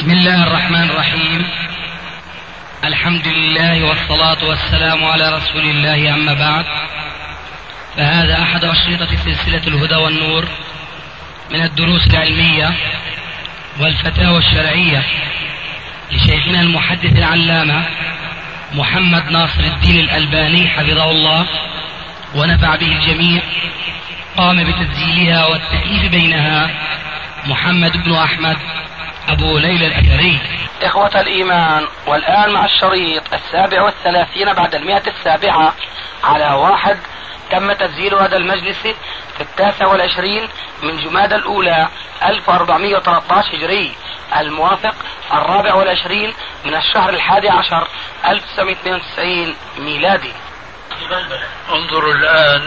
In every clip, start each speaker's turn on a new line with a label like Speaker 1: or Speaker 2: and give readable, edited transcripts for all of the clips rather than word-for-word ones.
Speaker 1: بسم الله الرحمن الرحيم. الحمد لله والصلاة والسلام على رسول الله، أما بعد، فهذا أحد أشرطة سلسلة الهدى والنور من الدروس العلمية والفتاوى الشرعية لشيخنا المحدث العلامة محمد ناصر الدين الألباني حفظه الله ونفع به الجميع. قام بتسجيلها والتأليف بينها محمد بن أحمد أبو ليلى الأثري.
Speaker 2: إخوة الإيمان، والآن مع الشريط 37 بعد 107 على 1. تم تسجيل هذا المجلس في 29 من جمادى الأولى 1413 هجري، الموافق 24 من الشهر 11 1992 ميلادي.
Speaker 3: انظروا الآن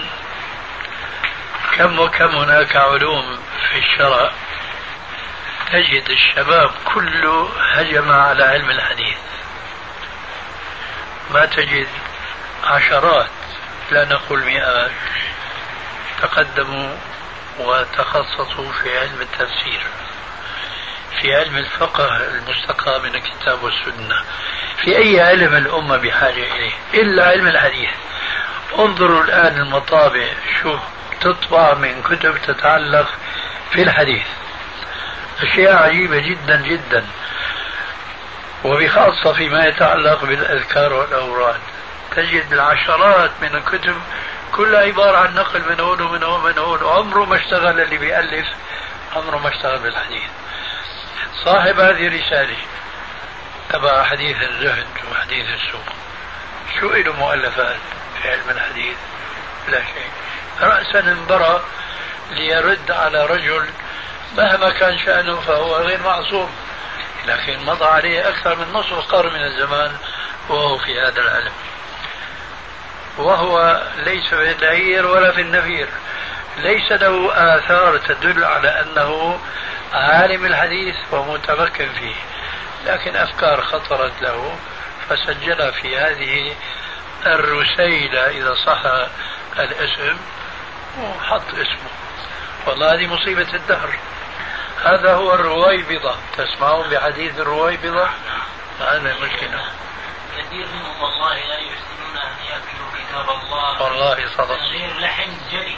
Speaker 3: كم وكم هناك علوم في الشرع تجد الشباب كله هجم على علم الحديث. ما تجد عشرات لا نقول مئات تقدموا وتخصصوا في علم التفسير، في علم الفقه المستقى من الكتاب والسنة، في أي علم الأمة بحاجة إليه إلا علم الحديث. انظروا الآن المطابع شو تطبع من كتب تتعلق في الحديث، أشياء عجيبة جدا جدا، وبخاصة فيما يتعلق بالأذكار والأوراد تجد العشرات من الكتب كلها عبارة عن نقل من هون ومن هون ومن هون، وعمره ما اشتغل اللي بيألف، عمره ما اشتغل بالحديث. صاحب هذه الرسالة تبع حديث الزهد وحديث السوق، شو له مؤلفات في علم الحديث؟ لا شيء. رأسا انبرى ليرد على رجل مهما كان شأنه فهو غير معصوم، لكن مضى عليه أكثر من نصف قرن من الزمان وهو في هذا العلم، وهو ليس في العير ولا في النفير، ليس له آثار تدل على أنه عالم الحديث ومتمكن فيه، لكن أفكار خطرت له فسجلها في هذه الرسيلة إذا صح الاسم وحط اسمه. والله هذه مصيبة الدهر. هذا هو الرويبضة، تسمعون بحديث الرويبضة؟ هذا مشكلة.
Speaker 4: كثير منهم والله لا يحسنون أن يأكلوا كتاب الله،
Speaker 3: والله صدق،
Speaker 4: غير لحم جري.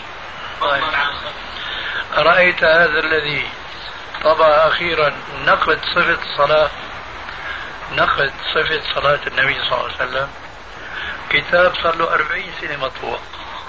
Speaker 3: رأيت هذا الذي طبع أخيرا نقد صفة الصلاة، نقد صفة صلاة النبي صلى الله عليه وسلم، كتاب صار له 40 سنة مطبوع،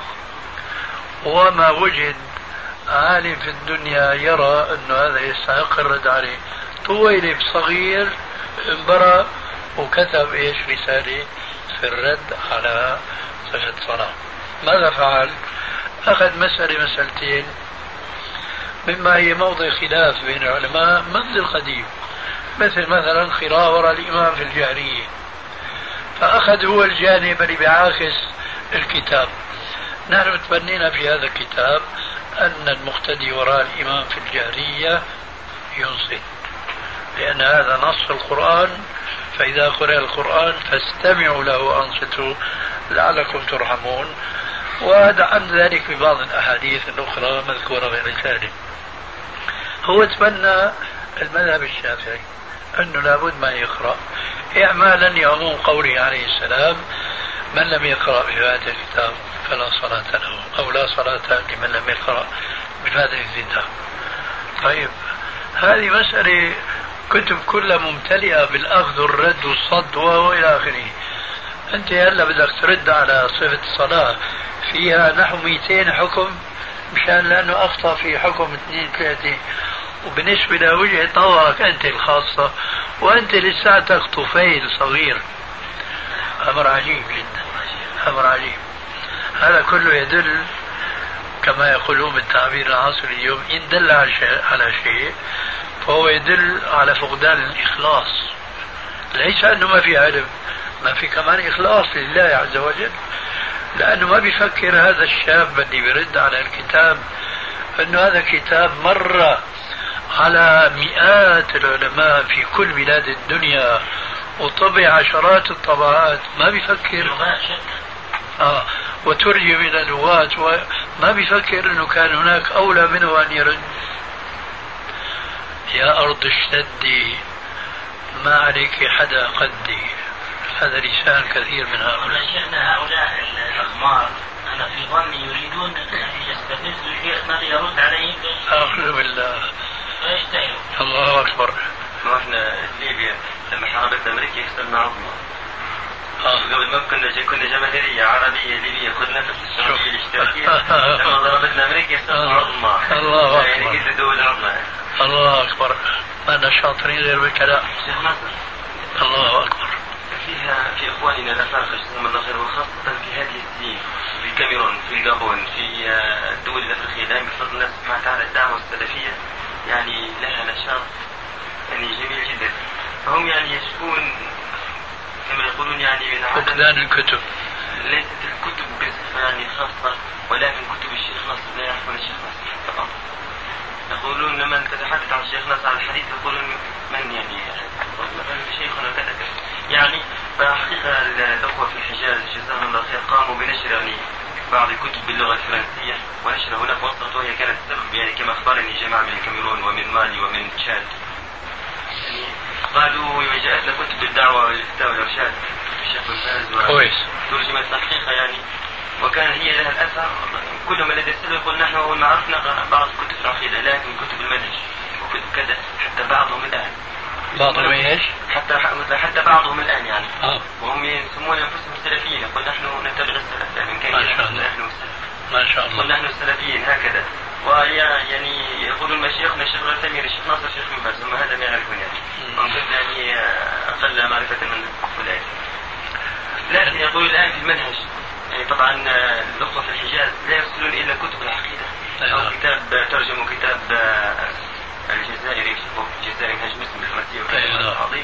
Speaker 3: وما وجد عالم في الدنيا يرى أنه هذا يستحق الرد عليه. طويلب صغير انبرى وكتب ايش رسالة في الرد على صفة الصلاة. ماذا فعل؟ أخذ مسألتين مما هي موضع خلاف بين العلماء منذ القديم، مثلا قراءة وراء الإمام في الجهرية، فأخذ هو الجانب اللي بيعاكس الكتاب. نحن تبنينا في هذا الكتاب أن المقتدي وراء الإمام في الجهرية ينصت، لأن هذا نص القرآن، فإذا قرأ القرآن فاستمعوا له وأنصتوا لعلكم ترحمون. وهذا عن ذلك ببعض الأحاديث الأخرى مذكورة في رسالة. هو تبنى المذهب الشافعي أنه لابد ما يقرأ، إعمالا لعموم قوله عليه السلام: من لم يقرأ بفاتحة الكتاب فلا صلاة له، أو لا صلاة لمن لم يقرأ بفاتحة الكتاب. طيب هذه مسألة كتب كلها ممتلئة بالأخذ والرد والصد وإلى آخره. أنت هلا بدك ترد على صفة الصلاة فيها نحو 200 حكم مشان لأنه أخطأ في حكم 2 3، وبالنسبة لوجهة نظرك أنت الخاصة، وأنت لساتك طفيل صغير. أمر عجيب جدا، أمر عجيب. هذا كله يدل كما يقولون بالتعبير العصري اليوم، إن دل على شيء فهو يدل على فقدان الإخلاص. ليس أنه ما في علم، ما في كمان إخلاص لله عز وجل، لأنه ما بيفكر هذا الشاب اللي بيرد على الكتاب أنه هذا كتاب مر على مئات العلماء في كل بلاد الدنيا وطبع عشرات الطبعات. ما بيفكر وترجم إلى لغات، وما بيفكر أنه كان هناك أولى منه أن يرد. يا أرض اشتدي ما عليك حدا قدي، هذا لسان كثير من هؤلاء.
Speaker 4: شيخنا هؤلاء الأغمار أنا في ظني يريدون أن يستفزوا الشيخ ما يرد عليهم.
Speaker 3: أعوذ بالله.
Speaker 4: فيجتهدوا.
Speaker 3: الله أكبر.
Speaker 5: ما احنا ليبيا لما حاربت أمريكا خسرنا عظمى. قبل ما كنا جماهيرية عربية ليبية خذنا نفس الشعوبية الاشتراكية. لما ضربتنا أمريكا خسرنا عظمى.
Speaker 3: الله أكبر.
Speaker 5: يعني كيف دول عظمى.
Speaker 3: الله أكبر. ما أنا شاطرين غير بالكلام.
Speaker 5: شيخ ناصر.
Speaker 3: الله أكبر.
Speaker 5: فيها في إخواننا الأفارقة جزاهم الله خير، وخاصة في هذه السنين في الكاميرون في الجابون في الدول الأفريقية الآن بفضل الله سبحانه وتعالى الدعوة السلفية يعني لها نشاط يعني جميل جدا. فهم يعني يشكون كما يقولون يعني من
Speaker 3: فقدان الكتب.
Speaker 5: ليست الكتب بصفة يعني خاصة، ولكن كتب الشيخ ناصر لا يعرفون الشيخ ناصر فقط. يقولون لما تتحدث عن الشيخ ناصر على الحديث يقولون من يعني مثلا شيخنا كذا يعني. فحقيقة الأخوة في الحجاز جزاهم الله خير قاموا بنشر يعني بعض الكتب باللغة الفرنسية ونشر هناك وسط، وهي كانت سبب يعني كما أخبرني جماعة من الكاميرون ومن مالي ومن تشاد يعني قالوا جاءتنا كتب الدعوة والإفتاء والإرشاد الشيخ الفاز
Speaker 3: كويس.
Speaker 5: ترجمت الحقيقة يعني، وكان هي لها الأثر. كل ما الذي يسأل يقول نحن أول ما عرفنا بعض كتب العقيدة لكن كتب المنهج وكتب كذا حتى بعضهم الآن.
Speaker 3: بعضهم ايش؟
Speaker 5: حتى بعضهم الآن يعني وهم يسمون أنفسهم سلفيين، يقول نحن نتبع السلف يعني كيف نحن السلف.
Speaker 3: ما شاء الله.
Speaker 5: نحن السلفيين هكذا. ويعني يقولون مشايخنا الشيخ العثيمين الشيخ ناصر الشيخ بن باز هم هذا ما يعرفون يعني هم يعني أقل معرفة من أولئك. لكن يقول الآن في المنهج يعني طبعا الأخوة في الحجاز لا يرسلون إلا كتب العقيدة أو كتاب ترجموا كتاب الجزائري الجزائري منهج مسلم بالفرنسية وكلام عظيم.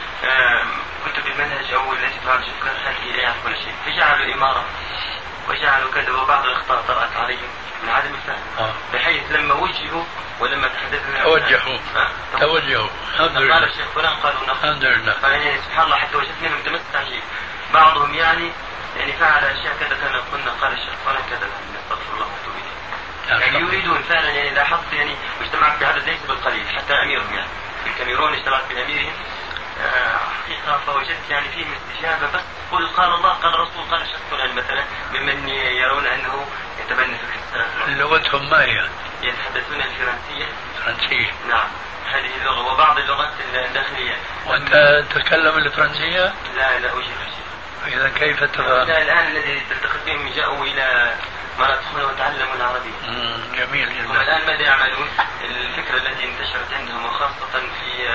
Speaker 5: كتب المنهج أو التي تعالج الفقه هذه لا يعرفون شيء، فجعلوا إمارة وجعلوا كذا، وبعض الأخطاء طرأت عليهم من عدم الفهم بحيث لما وجهوا ولما تحدثنا
Speaker 3: توجهوا الحمد لله
Speaker 5: قال الشيخ فلان قالوا
Speaker 3: الحمد لله.
Speaker 5: فيعني سبحان الله حتى وجدت منهم تمسك عجيب. بعضهم يعني فعل أشياء كذا كان قلنا قال الشيخ فلان كذا نستغفر الله ونتوب إليه. يعني يريدون فعلا يعني لاحظت يعني اجتمعت بعدد ليس بالقليل حتى أميرهم يعني في الكاميرون اجتمعت بأميرهم حقيقة فوجدت يعني فيهم استجابة بس قل قال الله قال الرسول قال الشيخ فلان مثلا ممن يرون أنه يتبنى فكرة السلف.
Speaker 3: لغتهم ما هي؟
Speaker 5: يتحدثون الفرنسية.
Speaker 3: فرنسية.
Speaker 5: نعم هذه اللغة وبعض اللغات الداخلية.
Speaker 3: وأنت تتكلم الفرنسية؟
Speaker 5: لا أجيب.
Speaker 3: إذا كيف تفهم؟
Speaker 5: الآن الذي تلتقط بهم جاءوا إلى مناطقنا وتعلموا العربية.
Speaker 3: جميل جدا.
Speaker 5: هم الآن ماذا يعملون؟ الفكرة التي انتشرت عندهم وخاصة في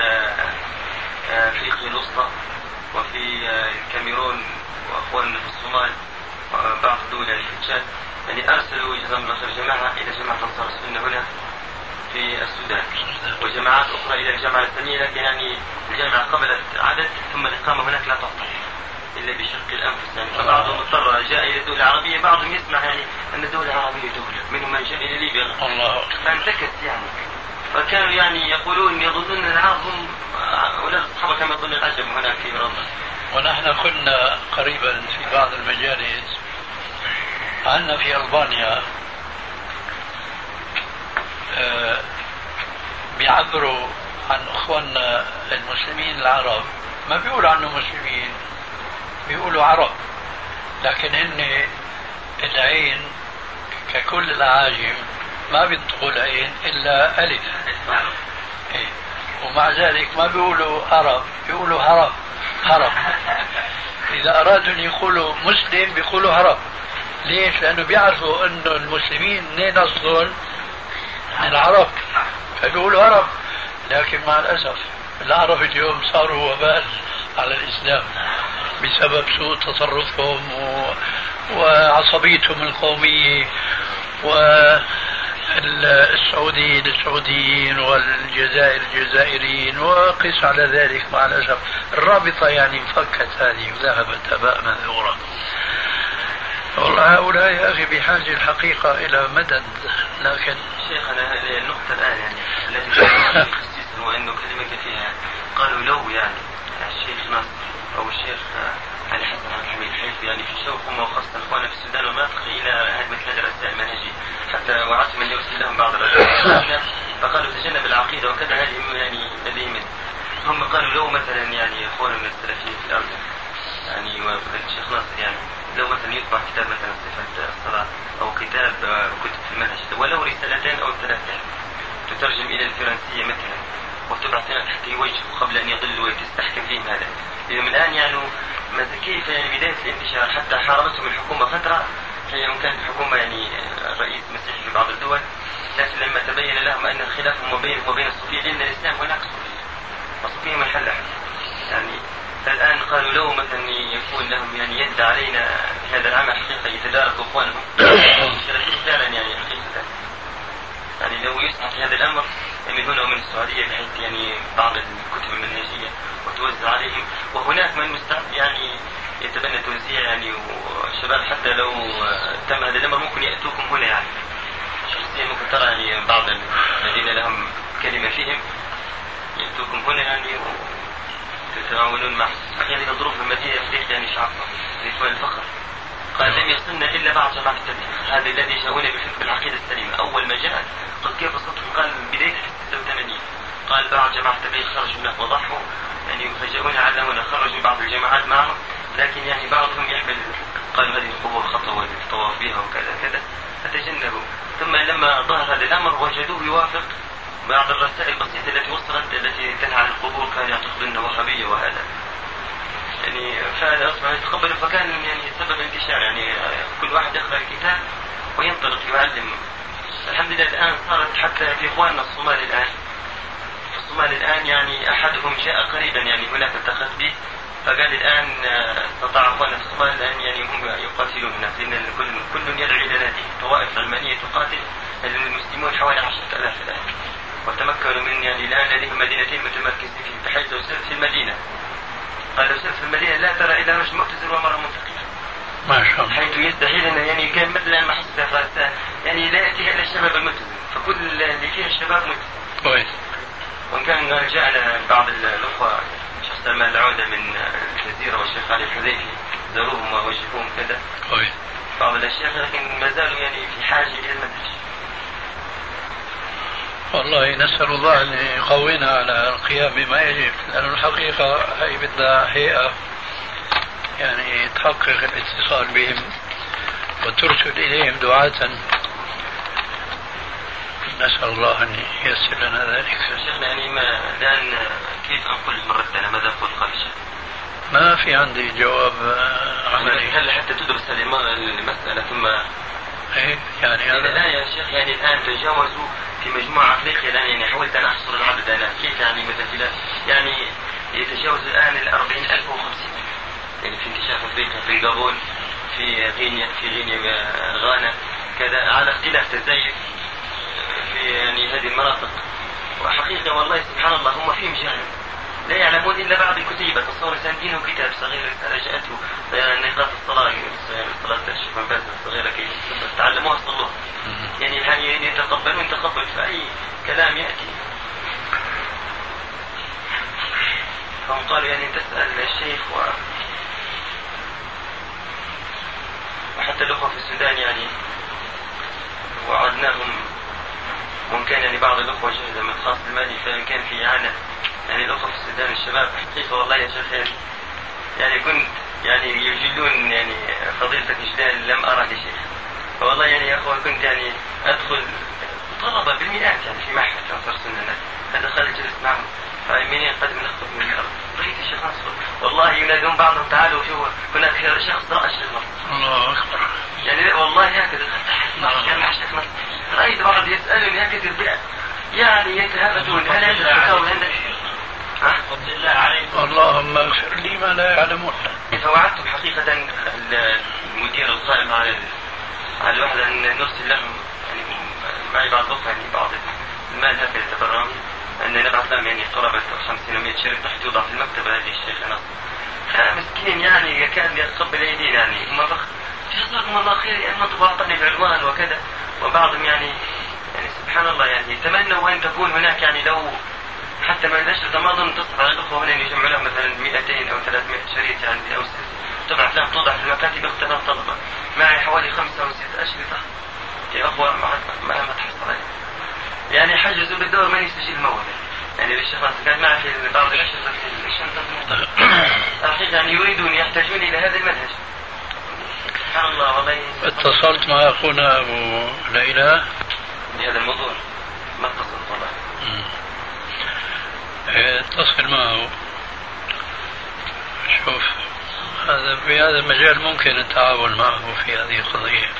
Speaker 5: أفريقيا الوسطى وفي الكاميرون وأخواننا في الصومال وبعض الدول في تشاد يعني أرسلوا جزاهم الله خير جماعة إلى جماعة أنصار السنة هنا في السودان وجماعات أخرى إلى الجامعة الإسلامية، لكن يعني الجامعة قبلت عدد ثم الإقامة هناك لا تعطى إلا بشق الأنفس يعني. فبعضهم اضطر جاء إلى الدولة العربية، بعضهم يسمع يعني أن الدولة العربية دولة، منهم من جاء إلى ليبيا فانتكت يعني. فكانوا يعني يقولون يظنون أن العرب هم أولاد الصحابة كما يظن العجم هناك في أوروبا.
Speaker 3: ونحن كنا قريبا في بعض المجالس عندنا في ألبانيا بيعبروا عن أخواننا المسلمين العرب، ما بيقولوا عنهم مسلمين بيقولوا عرب، لكن هن العين ككل الأعاجم ما بينطقوا العين إلا ألف إيه. ومع ذلك ما بيقولوا عرب بيقولوا هرب. إذا أرادوا أن يقولوا مسلم بيقولوا هرب. ليش؟ لأنه بيعرفوا أنه المسلمين منين أصلهم من العرب فبيقولوا هرب. لكن مع الأسف العرب اليوم صاروا وبال على الإسلام بسبب سوء تصرفهم وعصبيتهم القومية، والسعوديين السعوديين والجزائر الجزائريين، وقس على ذلك مع الأسف الرابطة يعني انفكت هذه وذهبت هباء منثورا. والله هؤلاء يا أخي بحاجة الحقيقة إلى مدد. لكن
Speaker 5: شيخنا هذه النقطة الآن يعني التي هو أنه كلمة فيها قالوا لو يعني الشيخ ناصر أو الشيخ علي حسن عبد الحميد حيث يعني في شوقهم وخاصة إخواننا في السودان والمناطق إلى هذه مثل الرسائل المنهجية حتى وعدت من يرسل لهم بعض الرسائل فقالوا تجنب العقيدة وكذا هذه يعني لديهم هم قالوا لو مثلا يعني اخواننا من السلفيين في الارض يعني والشيخ ناصر يعني لو مثلا يطبع كتاب مثلا صفة الصلاة او كتاب كتب في المنهج ولو رسالتين او ثلاثة تترجم الى الفرنسية مثلا وتبعث حتى يوجهوا قبل ان يضلوا وتستحكم فيهم هذا. اليوم الان يعني كيف يعني بداية الانتشار حتى حاربتهم الحكومة فترة حين كانت الحكومة يعني رئيس مسيحي في بعض الدول، لكن لما تبين لهم ان خلافهم وبين الصوفية لان الاسلام هناك صوفية والصوفية منحلة يعني. فالآن قالوا لو مثلا يكون لهم يعني يد علينا في هذا العمل حقيقة يتداركوا اخوانهم فعلا يعني حقيقة يعني لو يسعى في هذا الامر من هنا ومن السعودية بحيث يعني بعض الكتب المنهجية وتوزع عليهم، وهناك من مستعد يعني يتبنى توزيع يعني والشباب حتى لو تم هذا الامر ممكن يأتوكم هنا يعني شخصيا ممكن ترى يعني بعض الذين لهم كلمة فيهم يأتوكم هنا يعني وتتعاونون مع أحيانا الظروف المادية يفريق يعني شعب يكون الفخر. قال لم يصلنا إلا بعض جماعة التبليغ هذا الذي جاءونا بفكر العقيدة السليمة. أول ما جاء قد كيف صدق قال بداية 86 قال بعض جماعة التبليغ خرجوا هناك وضحوا يعني فجأونا علمونا خرجوا بعض الجماعات معهم، لكن يعني بعضهم يحمل قالوا هذه القبور خطأ والطواف بها وكذا كذا فتجنبوا. ثم لما ظهر هذا الأمر وجدوه يوافق بعض الرسائل البسيطة التي وصلت التي تنهى عن القبور كان يعتقد أنه وهابية وهذا يعني فهذا أصبح يتقبل فكان يعني سبب انتشار يعني كل واحد يقرأ الكتاب وينطلق يعلم. الحمد لله الآن صارت حتى في إخواننا الصومال الآن يعني أحدهم جاء قريبا يعني هناك التقت به فقال الآن استطاع أخواننا في الصومال الآن يعني هم يقاتلون هناك لأن كل يدعي إلى ناديه طوائف علمانية تقاتل المسلمون حوالي 10,000 الآن وتمكنوا من يعني الآن لديهم مدينتين متمركزين فيهم بحيث لو سرت في المدينة قال لو سرت في المدينة لا ترى إلا رجل مؤتزر ومرأة منتقبة
Speaker 3: ما شاء الله
Speaker 5: حيث يستحيل أنه يعني كان مثلا ما حصل يعني لا يأتيها إلا الشباب الملتزم فكل اللي فيها الشباب ملتزم
Speaker 3: كويس.
Speaker 5: وإن كان جاءنا بعض الأخوة شخص سلمان العودة من الجزيرة والشيخ علي الحذيفي زاروهم ووجهوهم كذا
Speaker 3: كويس
Speaker 5: بعض الأشياء لكن ما زالوا يعني في حاجة إلى المنهج.
Speaker 3: والله نسأل الله أن يقوينا على القيام بما يجب لأن الحقيقة هي بدها هيئة يعني تحقق الاتصال بهم وترسل إليهم دعاة. نسأل الله أن ييسر لنا ذلك.
Speaker 5: شيخنا يعني ما الآن كيف أنقل مرة ثانية ماذا أقول خارج؟
Speaker 3: ما في عندي جواب عملي.
Speaker 5: هل حتى تدرس المسألة ثم
Speaker 3: يعني هذا
Speaker 5: الآن يا شيخ يعني الآن تجاوزوا في مجموعة أفريقيا الآن يعني حاولت أن أحصر العدد أنا كيف يعني مثلا يعني يتجاوز الآن 40,000 و50 يعني في انتشار أفريقيا في الجابون في غينيا غانا كذا على اختلاف تزايد في يعني هذه المناطق. وحقيقة والله سبحان الله هم فيهم جهل لا يعلمون إلا بعض الكتيبة تصور سندينه كتاب صغير جاءته نقاط الصلاة صلاة الشيخ بن باز الصغيرة كي تعلموها صلوها يعني يتقبلون تقبل في أي كلام يأتي. فهم قالوا يعني تسأل الشيخ وحتى الأخوة في السودان يعني وعدناهم وإن كان يعني بعض الأخوة جهد من خاص المالي فإن كان في إعانة يعني الأخوة في السودان الشباب حقيقة والله يا شيخ يعني كنت يعني يجلون يعني فضيلتك إجلال لم أرى لشيخ فوالله يعني يا أخوة كنت يعني أدخل طلبة بالمئات يعني في معهد أنصار سنة فدخلت جلست معهم فأمينين قد من أخطب من الأرض رأيت الشيخ نصر والله ينادون بعضهم تعالوا شوفوا هناك خير شخص رأى الشيخ نصر
Speaker 3: الله أكبر
Speaker 5: يعني والله هكذا مع الشيخ نصر رأيت بعض يسألني هكذا يعني يتهافتون هل عندك فتاوى عندك
Speaker 3: اللهم اغفر لي ما لا يعلمون.
Speaker 5: فوعدتم حقيقة المدير القائم على الوحدة أن نرسل لهم يعني معي بعض الأخوة يعني بعض المال هكذا يتبرعون أن نبعث لهم يعني قرابة 50 و 100 شريط تحت توضع في المكتبة هذه الشيخ نصر مسكين يعني يكاد يقبل أيدينا يعني هم جزاكم الله خير يعني ما أعطاني العنوان وكذا وبعضهم يعني سبحان الله يعني يتمنوا أن تكون هناك يعني لو حتى ما نشر ما أظن تصل على الأخوة هنا يجمع لهم مثلا 200 أو 300 شريط يعني أو 6 تبعث لهم توضع في المكاتب اختلاف طلبة معي حوالي 5 أو 6 أشرطة يا أخوة ما تحصل يعني حجزوا بالدور من يستجيب الموضع يعني الشيخ كان معي في بعض الأشرطة في الشنطة المحترمة يعني يريدون يحتاجون إلى هذا المنهج. سبحان الله والله.
Speaker 3: اتصلت مع أخونا أبو ليلى
Speaker 5: بهذا الموضوع؟ ما اتصلت والله.
Speaker 3: اتصل معه. شوف هذا في هذا المجال ممكن التعاون معه في هذه القضية.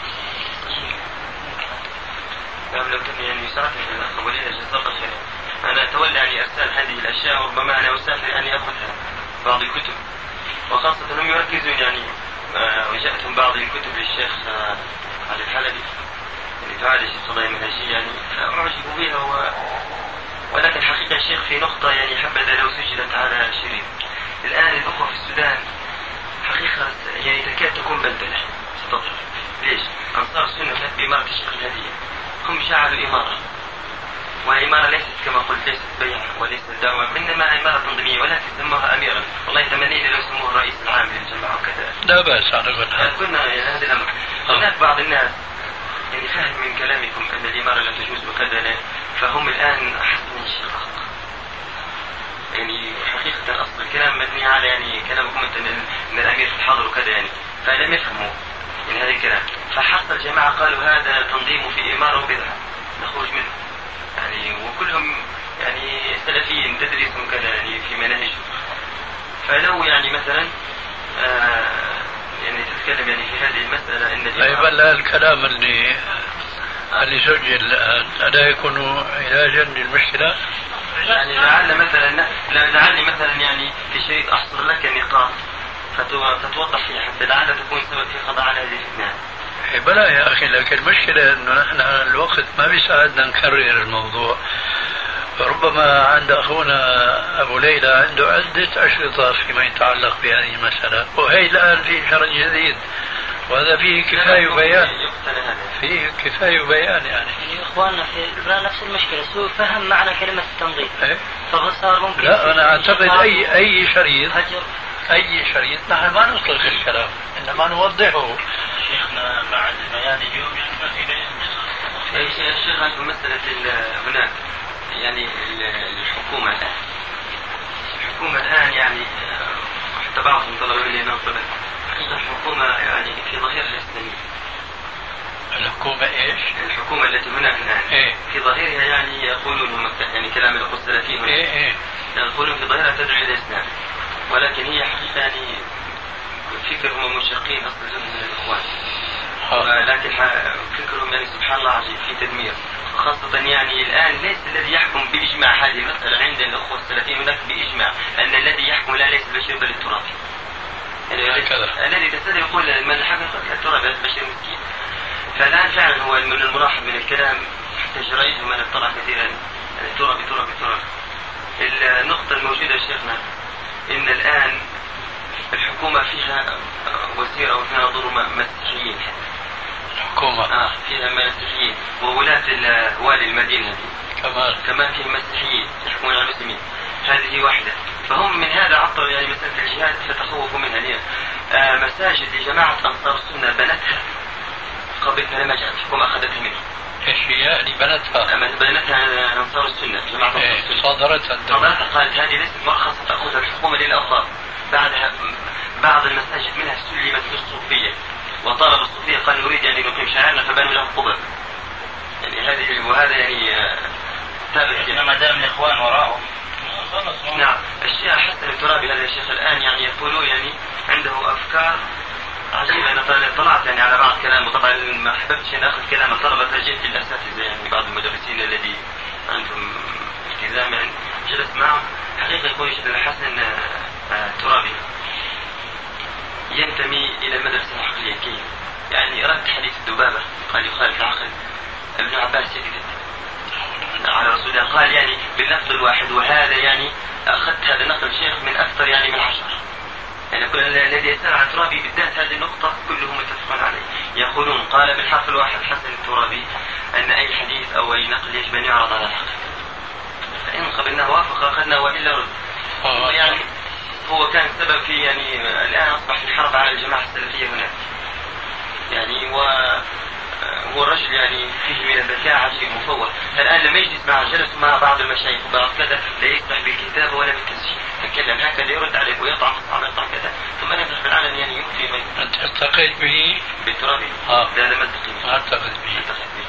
Speaker 5: نعم لو كان يعني يساعدني في الأخ ولينا جزاك الله خير. أنا أتولى يعني إرسال هذه الأشياء وربما أنا أسافر أني أخذها بعض الكتب وخاصة هم يركزون يعني وجاءتهم بعض الكتب للشيخ علي الحلبي اللي تعالج القضايا المنهجية يعني فأعجبوا بها ولكن حقيقة الشيخ في نقطة يعني حبذا لو سجلت على شريط. الآن الأخوة في السودان حقيقة يعني تكاد تكون بلبلة ستطرح. ليش؟ أنصار السنة كانت بإمارة الشيخ الهادية هم جعلوا إمارة والإمارة ليست كما قلت ليست بيع وليست دعوة إنما إمارة تنظيمية ولا تسموها أميرا. والله تمنينا لو يسموه الرئيس العام للجماعة وكذا.
Speaker 3: لا بأس على كل حال.
Speaker 5: كنا يعني هذا الأمر. هناك بعض الناس يعني فاهم من كلامكم أن الإمارة لا تجوز وكذا فهم الآن أحس من الشيخ أخطأ. يعني حقيقة أصل الكلام مبني على يعني كلامكم أنت أن الأمير في الحاضر وكذا يعني فلم يفهموا يعني هذا الكلام فحصل الجماعة قالوا هذا تنظيم في إمارة وبدعة نخرج منه يعني وكلهم يعني سلفيين تدريسهم كذا يعني في مناهجهم. فلو يعني مثلا يعني تتكلم يعني في هذه المسألة إن
Speaker 3: طيب الكلام اللي سجل ألا يكون علاجا للمشكلة؟
Speaker 5: يعني لعل مثلا يعني في شريط أحصر لك نقاط فتوضح فيها حتى لعل تكون سبب في قضاء على هذه الفتنة.
Speaker 3: بلا يا أخي لكن المشكلة أنه نحن الوقت ما بيساعدنا نكرر الموضوع. ربما عند أخونا أبو ليلى عنده عدة أشرطة فيما يتعلق بهذه المسألة وهي الآن في شرع جديد وهذا فيه كفاية بيان يعني
Speaker 6: إخواننا في لبنان نفس المشكلة سوء فهم معنى كلمة التنظيم.
Speaker 3: فصار ممكن لا أنا أعتقد أي شريط نحن ما نطلق الكلام إنما نوضحه.
Speaker 4: شيخنا بعد بيان اليوم
Speaker 5: الشيخ عن مسألة هناك يعني الحكومة الآن يعني حتى بعضهم طلبوا مني ننطبق الحكومة يعني في ظاهرها إسلامية.
Speaker 3: الحكومة إيش؟
Speaker 5: الحكومة التي هناك الآن في ظاهرها يعني يقولون يعني كلام الأخوة السلفيين هناك يقولون في ظاهرها تدعو إلى الإسلام ولكن هي حقيقة يعني فكرهم منشقين أصلا من الإخوان ولكن فكرهم يعني سبحان الله عجيب في تدمير خاصة يعني الآن ليس الذي يحكم بإجماع هذه المسألة عند الأخوة السلفيين هناك بإجماع أن الذي يحكم لا ليس البشير بل التراب. يعني الذي تستدعي يقول من حكم التراب البشير مسكين. فالآن فعلا هو من الملاحظ من الكلام حتى جرائدهم من اطلع كثيرا تراب. النقطة الموجودة شيخنا إن الآن الحكومة فيها وزيرة وفيها ظلم مسيحيين.
Speaker 3: الحكومة
Speaker 5: فيها مسيحيين وولاة والي المدينة كمان فيها مسيحيين يحكمون على المسلمين. هذه واحدة. فهم من هذا عطلوا يعني مسألة الجهاد فتخوفوا منها اليوم. مساجد لجماعة أنصار السنة بنتها قبلتها لما جاءت الحكومة أخذتها منها.
Speaker 3: ايش هي اللي
Speaker 5: بنتها أنصار السنة جماعة أنصار السنة صادرتها قالت هذه ليست مرخصة تأخذها الحكومة للأوقاف. بعدها بعض المساجد منها سلمت بالصوفية وطالب الصوفية قال نريد أن نقيم شعارنا فبنوا له قبب. يعني هذه وهذا يعني ثابت
Speaker 4: ما دام الإخوان وراءهم.
Speaker 5: نعم الشيخ حسن الترابي هذا الشيخ الآن يعني يقولون يعني عنده أفكار عجيبة. أنا طلعت يعني على بعض كلامه طبعا ما حببتش أن أخذ كلام الطلبة رجعت للأساتذة يعني بعض المدرسين الذي عندهم التزام يعني جلست معهم حقيقة يقول حسن الترابي ينتمي إلى المدرسة العقلية كيف يعني رد حديث الذبابة قال يخالف العقل. ابن عباس يكذب على رسول الله قال يعني باللفظ الواحد وهذا يعني أخذت هذا النقل الشيخ من أكثر يعني من 10 يعني كل الذي يسأل عن الترابي بالذات هذه النقطة كلهم متفقون عليه. يقولون قال بالحرف الواحد حسن الترابي أن أي حديث أو أي نقل يجب أن يعرض على العقل فإن قبلناه وافق أخذنا وإلا رد. يعني هو كان سبب في يعني الآن أصبح في حرب على الجماعة السلفية هناك يعني هو الرجل يعني فيه من الذكاء شيء مفوه. الآن لما يجلس مع جلس مع بعض المشايخ وبعض كذا لا يسمح بالكتابة ولا بالتسجيل، يتكلم هكذا يرد عليك ويطعن كذا ثم يفتح بالعلن يعني يفتي ما
Speaker 3: أنت التقيت به؟
Speaker 5: بالترابي. لا ما
Speaker 3: التقيت به.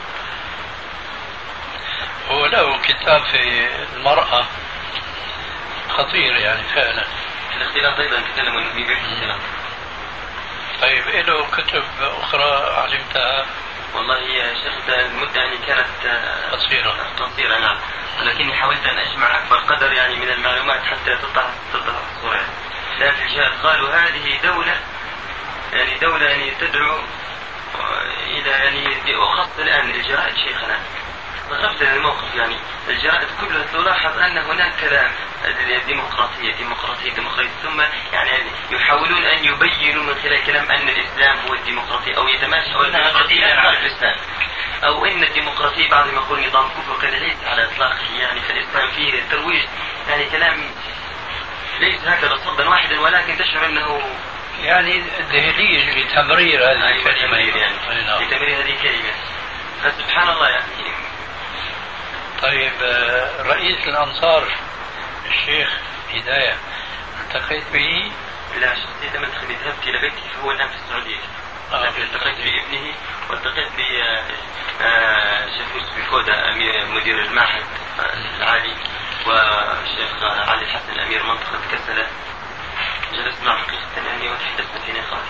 Speaker 3: هو له كتاب في المرأة خطير يعني فعلا.
Speaker 5: الاختلاط أيضا تكلموا أنه بيبيع الاختلاط.
Speaker 3: طيب له كتب أخرى علمتها؟
Speaker 5: والله يا شيخ المدة يعني كانت قصيرة نعم، ولكني حاولت أن أجمع أكبر قدر يعني من المعلومات حتى تطلع الصورة. لا في الجهاد قالوا هذه دولة يعني تدعو إلى يعني وخاصة الآن الجرائد شيخنا استغربت الموقف. يعني الجرائد كلها تلاحظ أن هناك كلام ديمقراطية ثم يعني يحاولون أن يبينوا من خلال كلام أن الإسلام هو الديمقراطية أو يتماشى أو الديمقراطية مع الإسلام، أو أن الديمقراطية بعضهم يقول نظام كفر كذا ليس على إطلاقه. يعني في الإسلام فيه ترويج يعني كلام ليس هكذا صدا واحدا، ولكن تشعر أنه
Speaker 3: يعني دهليج لتمرير هذه الكلمة
Speaker 5: يعني لتمرير هذه الكلمة. فسبحان الله يعني.
Speaker 3: طيب رئيس الأنصار الشيخ هداية التقيت به؟
Speaker 5: لا شخصيا لم أدخل، ذهبت إلى بيته فهو الآن في السعودية. التقيت بابنه والتقيت بشيخ يوسف الكودة مدير المعهد العالي والشيخ علي الحسن أمير منطقة كسلة. جلست معه حقيقة يعني وتحدثنا في نقاط.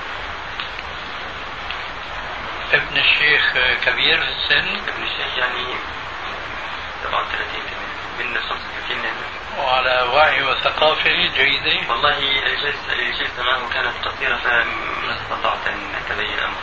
Speaker 3: ابن الشيخ كبير في السن؟
Speaker 5: ابن الشيخ يعني 37 من 35
Speaker 3: وعلى وعي وثقافة جيدة؟
Speaker 5: والله الجلسة معه كانت قصيرة فما استطعت أن أتبين الأمر.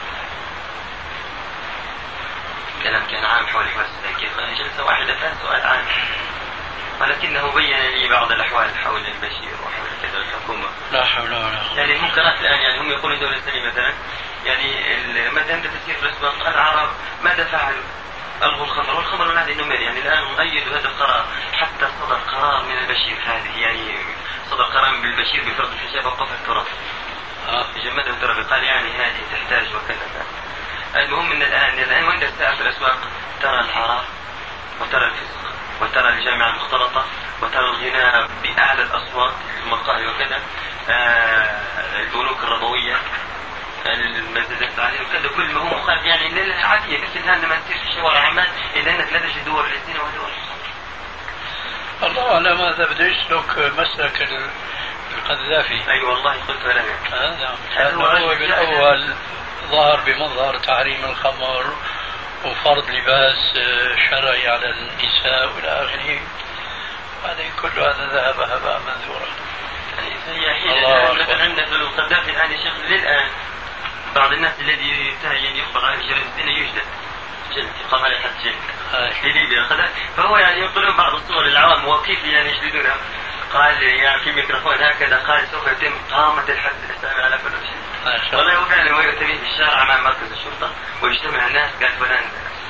Speaker 5: الكلام كان عام حول حوادث كيف جلسة واحدة فيها سؤال عام، ولكنه بين لي بعض الأحوال حول البشير وحول كذا الحكومة.
Speaker 3: لا حول ولا قوة.
Speaker 5: يعني المنكرات الآن يعني هم يقولون دولة سليمة مثلا، يعني مثلا عند تفسير الأسباق العرب ماذا فعلوا؟ ألغوا الخمر، والخمر هذه النمر. يعني الآن مؤيد هذا القرار، حتى صدر قرار من البشير هذه يعني صدر قرار من البشير بفرض الحجاب وقف التراب. جمده التراب قال يعني هذه تحتاج وكذا. المهم ان الآن وانت في الأسواق ترى الحرام وترى الفسق وترى الجامعة المختلطة وترى الغناء بأعلى الأصوات المقاهي وكذا، البنوك الربوية المزادات العالية وكذا، كل ما هو مخالف يعني للعادية. مثل هذا لما تصير في الشوارع عمان إلا أنك لا تجد دور الزنا ودور
Speaker 3: الله على ماذا بده يسلك مسلك القذافي.
Speaker 5: أي والله قلت له
Speaker 3: هذا هو بالأول ظهر بمظهر تحريم الخمر وفرض لباس شرعي على النساء والى اخره، هذا كل هذا ذهب هباء منثورا.
Speaker 5: هي حين مثلا عندنا في القذافي الان يا شيخ للان بعض الناس الذي يخبر عن جريمه الزنا يجلد جلد، يقام عليه حد جلد في ليبيا. فهو يعني يقولون بعض الصور للعوام وكيف يعني يجلدونها. قال يعني في ميكروفون هكذا قال سوف يتم قامة الحد الإسلامي على كل شيء. والله هو فعلا هو يؤتي به في الشارع مع مركز الشرطة ويجتمع الناس قال فلان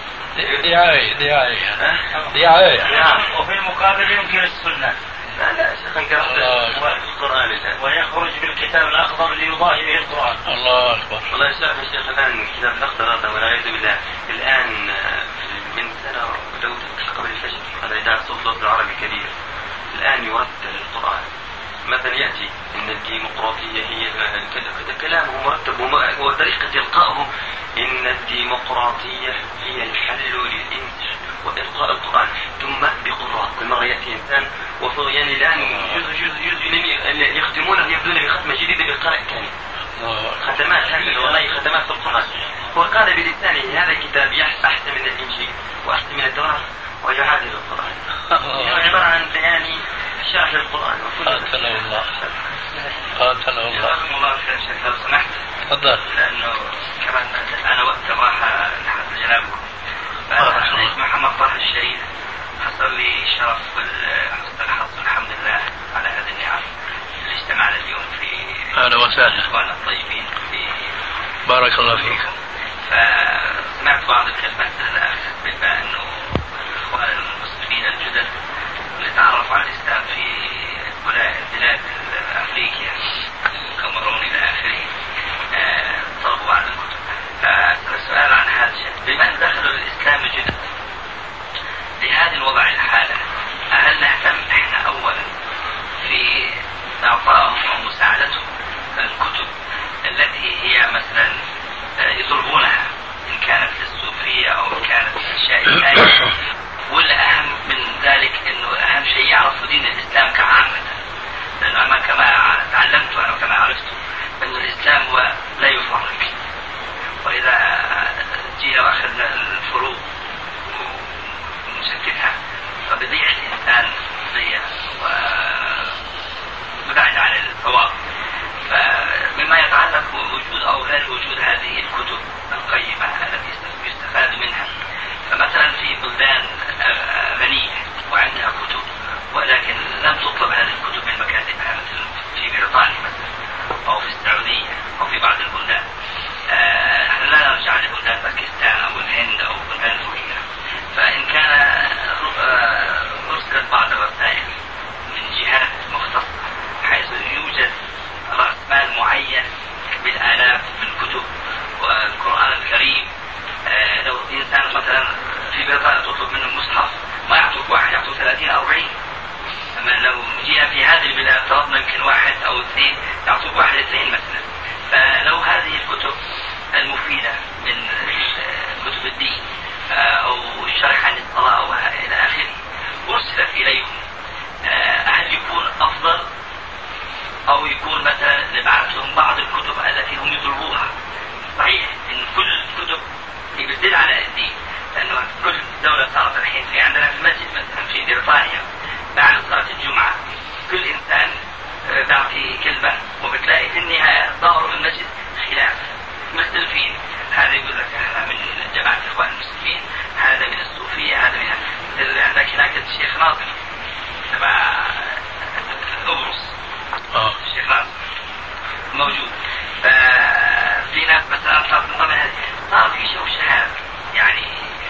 Speaker 3: دعاية.
Speaker 6: وفي المقابل ينكر السنة.
Speaker 5: لا شيخ انكر القرآن
Speaker 6: ويخرج بالكتاب الأخضر ليضاهي به القرآن.
Speaker 3: الله أكبر.
Speaker 5: والله يا شيخ الآن الكتاب الأخضر هذا والعياذ بالله الآن من سنة لو قبل الفجر على إذاعة صوت العربي كبير الآن يرتل القرآن. مثلا يأتي إن الديمقراطية هي كذا كلامه مرتب وطريقة إلقائه إن الديمقراطية هي الحل للإنسان وإلقاء القرآن ثم بقراء. كل مرة يأتي إنسان يعني الآن جزء يختمونه يبدون بختمة جديدة بالقراءة الثانية ختمات هكذا والله ختمات في القرآن. هو قال بلسانه هذا الكتاب أحسن من الإنجيل وأحسن من التوراة ويعادل القرآن. عبارة عن يعني شرح للقرآن.
Speaker 3: قاتله الله. قاتله الله.
Speaker 6: جزاكم الله خير شيخ لو سمحت.
Speaker 3: تفضل.
Speaker 6: لأنه كمان أنا وقت راح لحد جنابكم. فأنا محمد طه الشريف حصل لي شرف حسن الحظ الحمد لله على هذه النعم اللي استمعنا اليوم في
Speaker 3: أهلا وسهلا.
Speaker 6: إخواننا الطيبين في
Speaker 3: بارك الله فيك.
Speaker 6: فسمعت بعض الكلمات الأخ بما أنه الإخوان المسلمين الجدد اللي تعرفوا على الإسلام في بلاد أفريقيا كاميرون إلى آخره طلبوا عن الكتب. فأسأل السؤال عن هذا إعطائهم أو مساعدتهم الكتب التي هي مثلا يطلبونها، إن كانت للصوفية أو إن كانت للأشياء الثانية. والأهم من ذلك أنه أهم شيء يعرفوا دين الإسلام كعامة، لأنه أنا كما تعلمت وأنا كما عرفت أن الإسلام هو لا يفرق، وإذا جينا وأخذنا الفروق ونشتتها فبيضيع الإنسان ضيع وبعد عن الصواب. فمما يتعلق بوجود أو غير وجود هذه الكتب القيمة التي يستفاد منها، فمثلا في بلدان غنية وعندها كتب ولكن لم تطلب هذه الكتب من مكاتبها، مثل في بريطانيا مثلا أو في السعودية أو في بعض البلدان. نحن لا نرجع لبلدان باكستان أو الهند أو بلدان وغيرها. فإن كان أرسلت بعض الرسائل من جهات مختصة حيث يوجد رأس مال معين بالآلاف من الكتب والقرآن الكريم، لو إنسان مثلا في بريطانيا تطلب منه مصحف ما يعطوك واحد، يعطوك 30 أو 40. أما لو جينا في هذه البلاد طلبنا يمكن واحد أو اثنين، يعطوك واحد اثنين مثلا. فلو هذه الكتب المفيدة من كتب الدين أو شرح عن الصلاة أو إلى آخره أرسلت إليهم، هل يكون أفضل أو يكون مثلا نبعث بعض الكتب التي هم يطلبوها؟ صحيح إن كل الكتب بتدل على الدين، لأنه كل دولة صارت الحين في عندنا في المسجد مثلا في بريطانيا بعد صلاة الجمعة كل إنسان بعطي كلمة وبتلاقي في النهاية ظهروا في المسجد خلاف مختلفين، هذا يقول لك أنا من جماعة الإخوان المسلمين، هذا من الصوفية، هذا من عندك هناك الشيخ ناصر تبع قبرص، الشيخ ناصر موجود. ففي ناس مثلا صار في شوشات يعني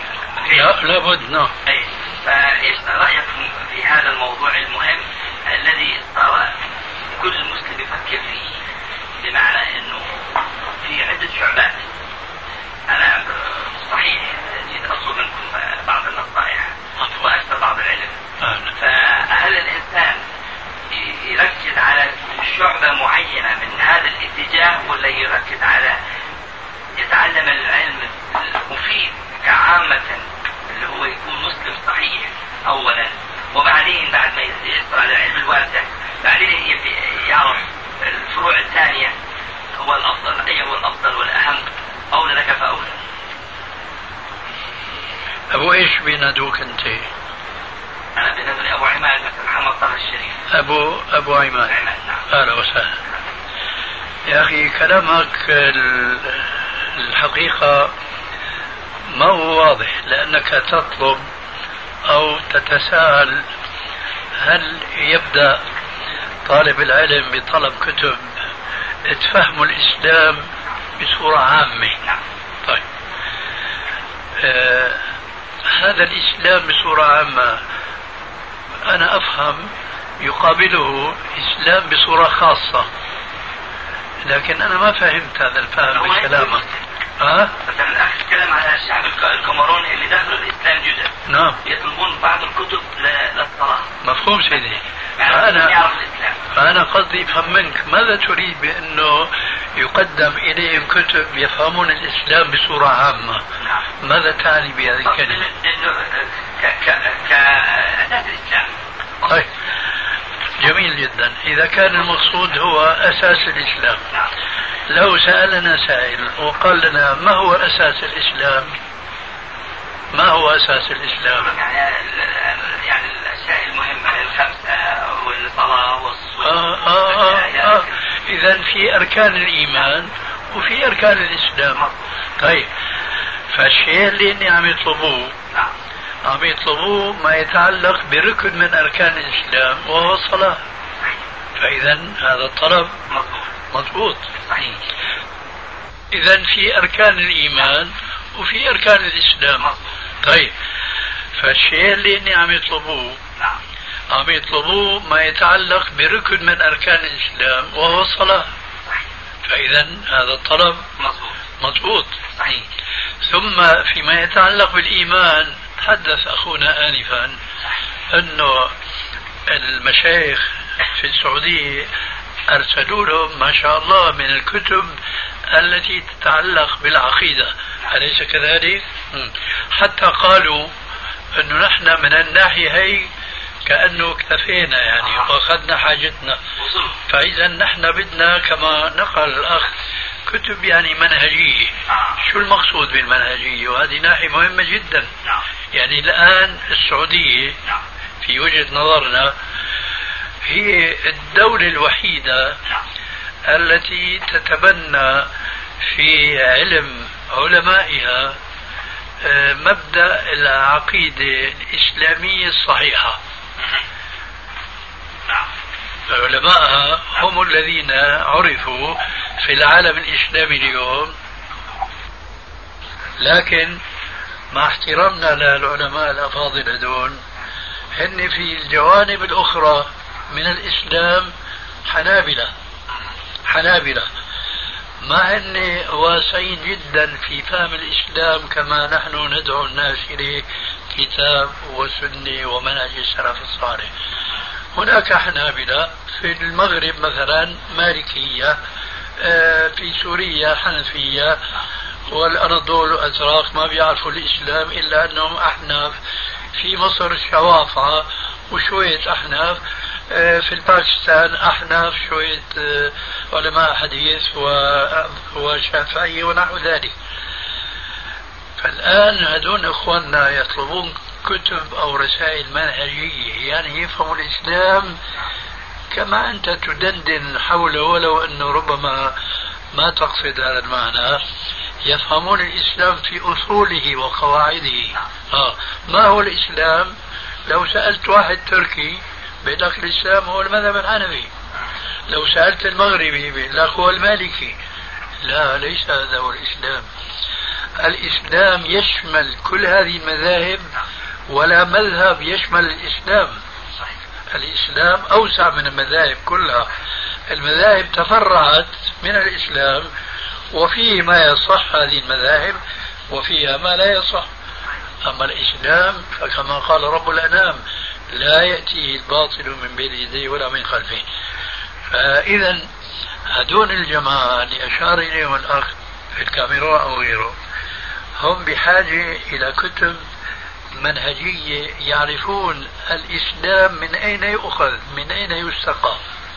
Speaker 3: لابد. نعم.
Speaker 6: فايش رأيكم في هذا الموضوع المهم الذي صار كل مسلم يفكر فيه، بمعنى انه في عدة شعبات. انا صحيح جيت اطلب منكم بعض النصائح واكثر بعض العلم، فهل الانسان يركز على شعبة معينة من هذا الاتجاه ولا يركز على يتعلم العلم المفيد كعامة اللي هو يكون مسلم صحيح اولا، وبعدين بعد ما يحصل على العلم الواسع بعدين يعرف الفروع الثانية هو الافضل، اي هو الافضل والاهم، اولى لك فاولى.
Speaker 3: ابو ايش بينادوك انت؟
Speaker 6: انا بنادوني ابو عماد مثل محمد طه الشريف.
Speaker 3: ابو عماد.
Speaker 6: نعم.
Speaker 3: اهلا وسهلا. يا اخي كلامك الحقيقة ما هو واضح، لأنك تطلب أو تتساءل هل يبدأ طالب العلم بطلب كتب تفهم الإسلام بصورة عامة. طيب هذا الإسلام بصورة عامة أنا أفهم يقابله إسلام بصورة خاصة، لكن أنا ما فهمت هذا الفهم من كلامك.
Speaker 6: مثلا الأخ تكلم على الشعب الكاميروني اللي دخلوا الإسلام جدد.
Speaker 3: نعم.
Speaker 6: يطلبون بعض الكتب للصلاة.
Speaker 3: مفهوم سيدي. فأنا قصدي أفهم منك ماذا تريد بأنه يقدم إليهم كتب يفهمون الإسلام بصورة عامة.
Speaker 6: نعم.
Speaker 3: ماذا تعني بهذه الكلمة؟
Speaker 6: كأساس الإسلام.
Speaker 3: طيب جميل جدا. إذا كان المقصود هو أساس الإسلام، لو سألنا سائل وقال لنا ما هو أساس الإسلام؟ ما هو أساس الإسلام؟
Speaker 6: يعني الأشياء المهمة الخمسة والصلاة والصلاة.
Speaker 3: إذن في أركان الإيمان وفي أركان الإسلام. طيب فالشيء اللي عم يطلبوه عم يطلبوه ما يتعلق بركن من أركان الإسلام وهو الصلاة، فإذا هذا الطلب مضبوط.
Speaker 6: صحيح.
Speaker 3: إذن في أركان الإيمان وفي أركان الإسلام. طيب فالشيء اللي عم يطلبوه عم يطلبوه ما يتعلق بركن من أركان الإسلام وهو الصلاة، فإذا هذا الطلب مضبوط.
Speaker 6: صحيح.
Speaker 3: ثم فيما يتعلق بالإيمان تحدث أخونا آنفا أنه المشايخ في السعودية أرسلوا لهم ما شاء الله من الكتب التي تتعلق بالعقيدة، أليس كذلك؟ حتى قالوا أنه نحن من الناحية هي كأنه اكتفينا يعني وأخذنا حاجتنا، فإذا نحن بدنا كما نقل الأخ كتب يعني منهجية. شو المقصود بالمنهجية؟ وهذه ناحية مهمة جدا. يعني الآن السعودية في وجهة نظرنا هي الدولة الوحيدة التي تتبنى في علم علمائها مبدأ العقيدة الإسلامية الصحيحة. علماءها هم الذين عرفوا في العالم الإسلامي اليوم، لكن مع احترامنا للعلماء الأفاضل هذول هن في الجوانب الأخرى من الإسلام حنابلة ما هن واسعين جدا في فهم الإسلام كما نحن ندعو الناس إليه كتاب وسنة ومنهج السلف الصالح. هناك حنابلة في المغرب مثلا مالكية، في سوريا حنفية، والأناضول والأزراق ما بيعرفوا الإسلام إلا أنهم أحناف، في مصر شوافعة وشوية أحناف، في الباكستان أحناف شوية علماء حديث وشافعية ونحو ذلك. فالآن هدول إخواننا يطلبون كتب أو رسائل منهجية يعني يفهموا الإسلام كما أنت تدندن حوله، ولو أنه ربما ما تقصد هذا المعنى، يفهمون الإسلام في أصوله وقواعده. ما هو الإسلام؟ لو سألت واحد تركي بيقول لك الإسلام هو المذهب الحنفي، لو سألت المغربي بيقول لك هو المالكي. لا، ليس هذا هو الإسلام. الإسلام يشمل كل هذه المذاهب، ولا مذهب يشمل الإسلام. الإسلام أوسع من المذاهب كلها. المذاهب تفرعت من الإسلام، وفيه ما يصح هذه المذاهب وفيها ما لا يصح. أما الإسلام فكما قال رب الأنام لا يأتيه الباطل من بين يديه ولا من خلفه. فإذا هدول الجماعة اللي أشار إليهم الأخ في الكاميرا أو غيره هم بحاجة إلى كتب منهجية يعرفون الإسلام من أين يؤخذ، من أين يستقى،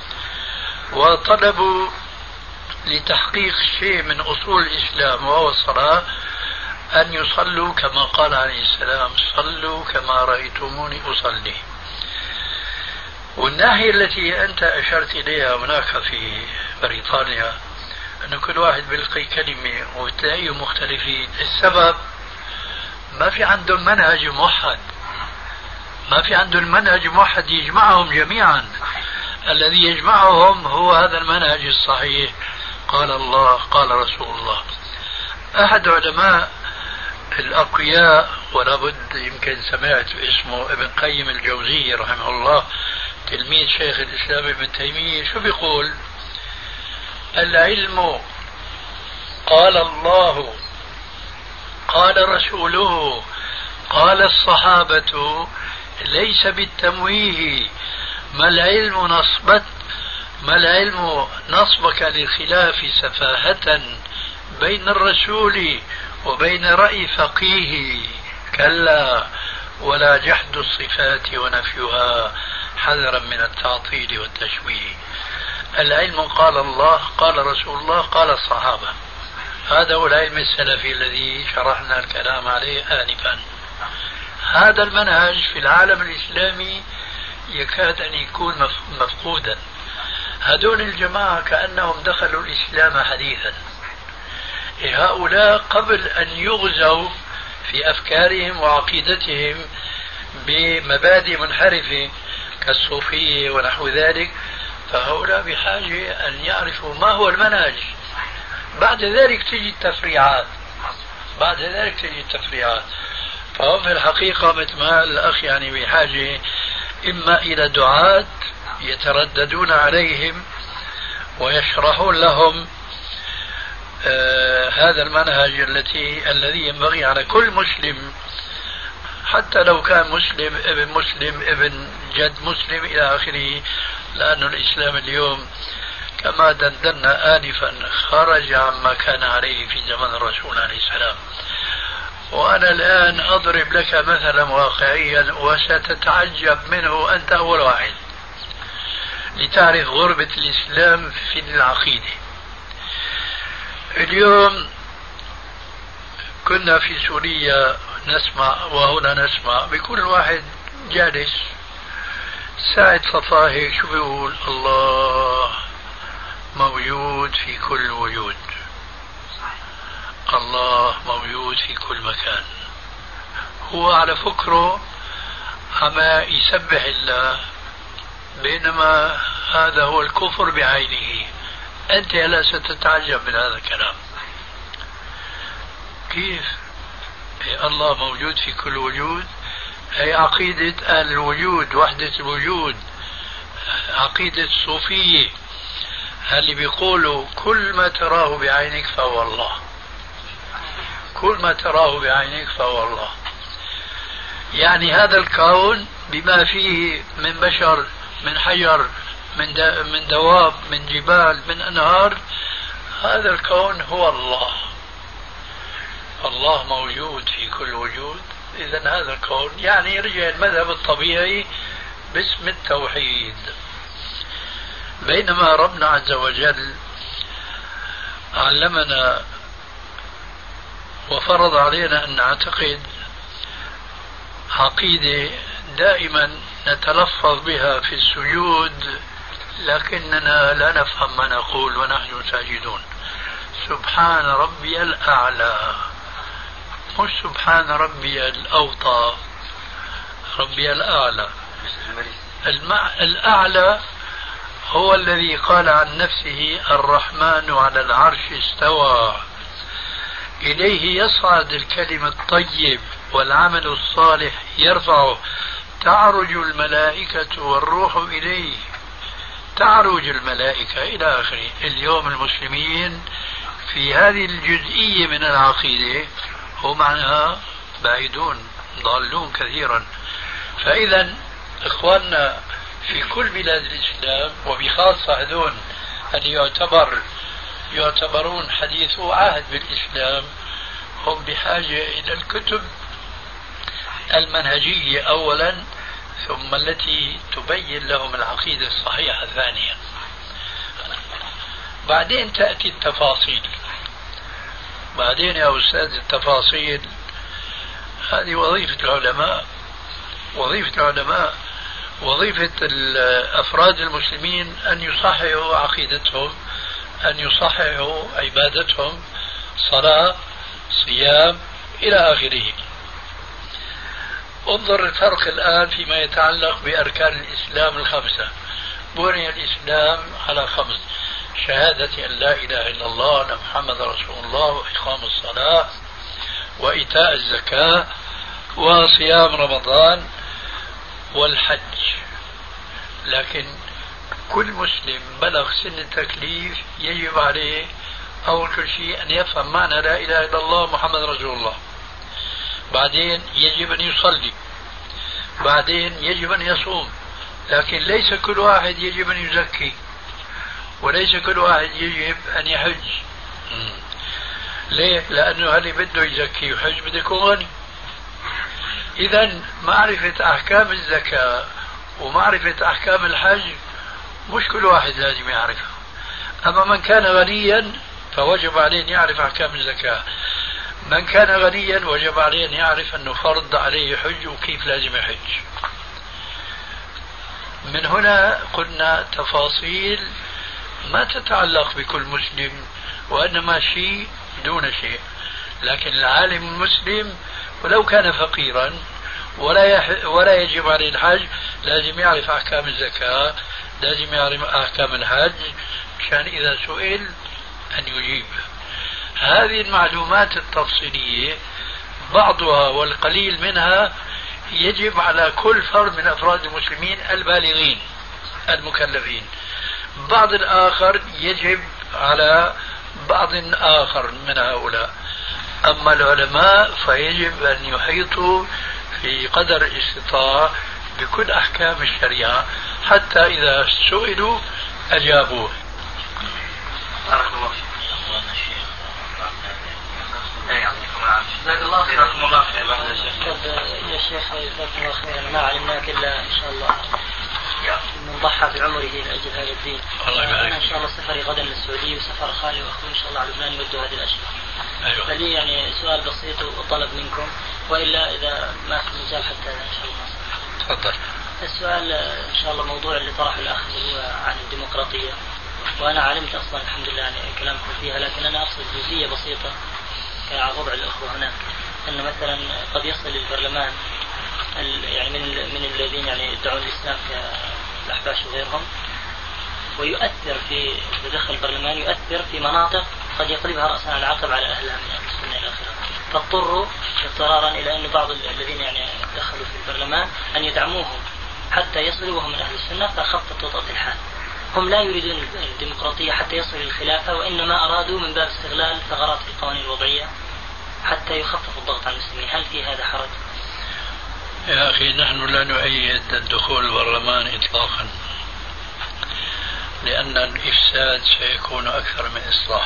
Speaker 3: وطلبوا لتحقيق شيء من أصول الإسلام وهو الصلاة أن يصلوا كما قال عليه السلام صلوا كما رأيتموني أصلي. والناحية التي أنت أشرت إليها هناك في بريطانيا أن كل واحد بيلقي كلمة وتلاقيهم مختلفين. السبب ما في عندهم منهج موحد، ما في عندهم منهج موحد يجمعهم جميعا. الذي يجمعهم هو هذا المنهج الصحيح، قال الله قال رسول الله. أحد علماء الأقوياء ولا بد يمكن سمعت اسمه ابن قيم الجوزية رحمه الله، تلميذ شيخ الإسلام ابن تيمية، شو بيقول؟ العلم قال الله قال رسوله قال الصحابة ليس بالتمويه. ما العلم نصبك للخلاف سفاهة بين الرسول وبين رأي فقيه، كلا ولا جحد الصفات ونفيها حذرا من التعطيل والتشويه. العلم قال الله قال رسول الله قال الصحابة، هذا هو العلم السلفي الذي شرحنا الكلام عليه آنفا. هذا المنهج في العالم الإسلامي يكاد أن يكون مفقودا. هذول الجماعة كأنهم دخلوا الإسلام حديثا. هؤلاء قبل أن يغزوا في أفكارهم وعقيدتهم بمبادئ منحرفة كالصوفية ونحو ذلك، فهؤلاء بحاجة أن يعرفوا ما هو المنهج. بعد ذلك تجي التفريعات. فهم في الحقيقة مثل ما الأخ يعني بحاجة إما إلى دعاة يترددون عليهم ويشرحون لهم هذا المنهج الذي ينبغي على كل مسلم، حتى لو كان مسلم ابن جد مسلم إلى آخره، لأن الإسلام اليوم كما دندنا آنفا خرج عما كان عليه في زمن الرسول عليه السلام. وأنا الآن أضرب لك مثلا واقعيا وستتعجب منه أنت أول واحد لتعرف غربة الإسلام في العقيدة. اليوم كنا في سوريا نسمع وهنا نسمع بكل واحد جالس ساعة صفاه هيك شو بيقول؟ الله موجود في كل وجود، الله موجود في كل مكان. هو على فكره عما يسبح الله، بينما هذا هو الكفر بعينه. أنت لا ستتعجب من هذا الكلام. كيف؟ الله موجود في كل وجود، هي عقيدة أهل الوجود، وحدة الوجود، عقيدة الصوفية اللي بيقولوا كل ما تراه بعينك فهو الله، كل ما تراه بعينك فهو الله. يعني هذا الكون بما فيه من بشر، من حجر، من دواب، من جبال، من أنهار، هذا الكون هو الله. الله موجود في كل وجود. إذا هذا الكون يعني يرجع المذهب الطبيعي باسم التوحيد. بينما ربنا عز وجل علمنا وفرض علينا أن نعتقد عقيدة دائما نتلفظ بها في السجود، لكننا لا نفهم ما نقول ونحن ساجدون. سبحان ربي الأعلى، مش سبحان ربي الأوطى، ربي الأعلى. الأعلى هو الذي قال عن نفسه الرحمن على العرش استوى، إليه يصعد الكلم الطيب والعمل الصالح يرفعه، تعرج الملائكة والروح إليه، تعرج الملائكة إلى آخره. اليوم المسلمين في هذه الجزئية من العقيدة هم عنها بعيدون، ضالون كثيرا. فإذا إخواننا في كل بلاد الإسلام وبخاصة هذون اللي يعتبرون حديثو عهد بالإسلام، هم بحاجة إلى الكتب المنهجية أولا، ثم التي تبين لهم العقيدة الصحيحة ثانيا. بعدين تأتي التفاصيل. بعدين يا أستاذ التفاصيل هذه وظيفة العلماء، وظيفة العلماء، وظيفة أفراد المسلمين أن يصححوا عقيدتهم، أن يصححوا عبادتهم، صلاة، صيام، إلى آخره. انظر الفرق الآن فيما يتعلق بأركان الإسلام الخمسة. بني الإسلام على خمس: شهادة أن لا إله إلا الله وأن محمد رسول الله، وإقام الصلاة، وإيتاء الزكاة، وصيام رمضان، والحج. لكن كل مسلم بلغ سن التكليف يجب عليه أول كل شيء أن يفهم معنى لا إله إلا الله محمد رسول الله. بعدين يجب أن يصلي، بعدين يجب أن يصوم. لكن ليس كل واحد يجب أن يزكي، وليس كل واحد يجب أن يحج. ليه؟ لأنه اللي بده يزكي ويحج بده يكون غني. إذا معرفة أحكام الزكاة ومعرفة أحكام الحج مش كل واحد لازم يعرفها. أما من كان غنيا فوجب عليه أن يعرف أحكام الزكاة. من كان غنيا وجب عليه أن يعرف أنه فرض عليه حج وكيف لازم يحج. من هنا قلنا تفاصيل ما تتعلق بكل مسلم، وإنما شيء دون شيء. لكن العالم المسلم ولو كان فقيرا ولا يجب عليه الحج لازم يعرف أحكام الزكاة، لازم يعرف أحكام الحج، مشان إذا سئل أن يجيب. هذه المعلومات التفصيلية بعضها والقليل منها يجب على كل فرد من أفراد المسلمين البالغين المكلفين. بعض الآخر يجب على بعض آخر من هؤلاء. أما العلماء فيجب أن يحيطوا في قدر الاستطاعة بكل أحكام الشريعة حتى إذا سئلوا أجابوه.
Speaker 6: بارك الله فيك. جزاك الله خير. رحمه الله خير.
Speaker 7: يا شيخ جزاك الله خيرا، ما علمناك الا ان شاء الله من ضحى بعمره لاجل هذا الدين. انا ان شاء الله سفري غدا للسعوديه وسفر خالي واخوي ان شاء الله على لبنان يودوا هذه الاشياء.
Speaker 3: أيوة.
Speaker 7: فلي يعني سؤال بسيط وطلب منكم، والا اذا ما في مجال حتى ان شاء الله.
Speaker 3: تفضل.
Speaker 7: السؤال ان شاء الله موضوع اللي طرحه الاخ اللي هو عن الديمقراطيه، وانا علمت اصلا الحمد لله يعني كلامكم فيها، لكن انا اقصد جزئيه بسيطه على وضع الاخوه هناك، ان مثلا قد يصل البرلمان يعني من الذين يعني يدعون الاسلام كالاحباش وغيرهم، ويؤثر في دخل البرلمان يؤثر في مناطق قد يقلبها راسا على عقب على اهلها من اهل السنه الى اخره، فاضطروا اضطرارا الى ان بعض الذين يعني دخلوا في البرلمان ان يدعموهم حتى يصلوا وهم من اهل السنه، فخفت وطأت الحال. هم لا يريدون الديمقراطيه حتى يصلوا للخلافه، وانما ارادوا من باب استغلال ثغرات في القوانين الوضعيه حتى يخفف الضغط على المسلمين. هل في هذا حرج؟
Speaker 3: يا أخي نحن لا نؤيد الدخول البرلمان إطلاقا، لأن الإفساد سيكون أكثر من إصلاح.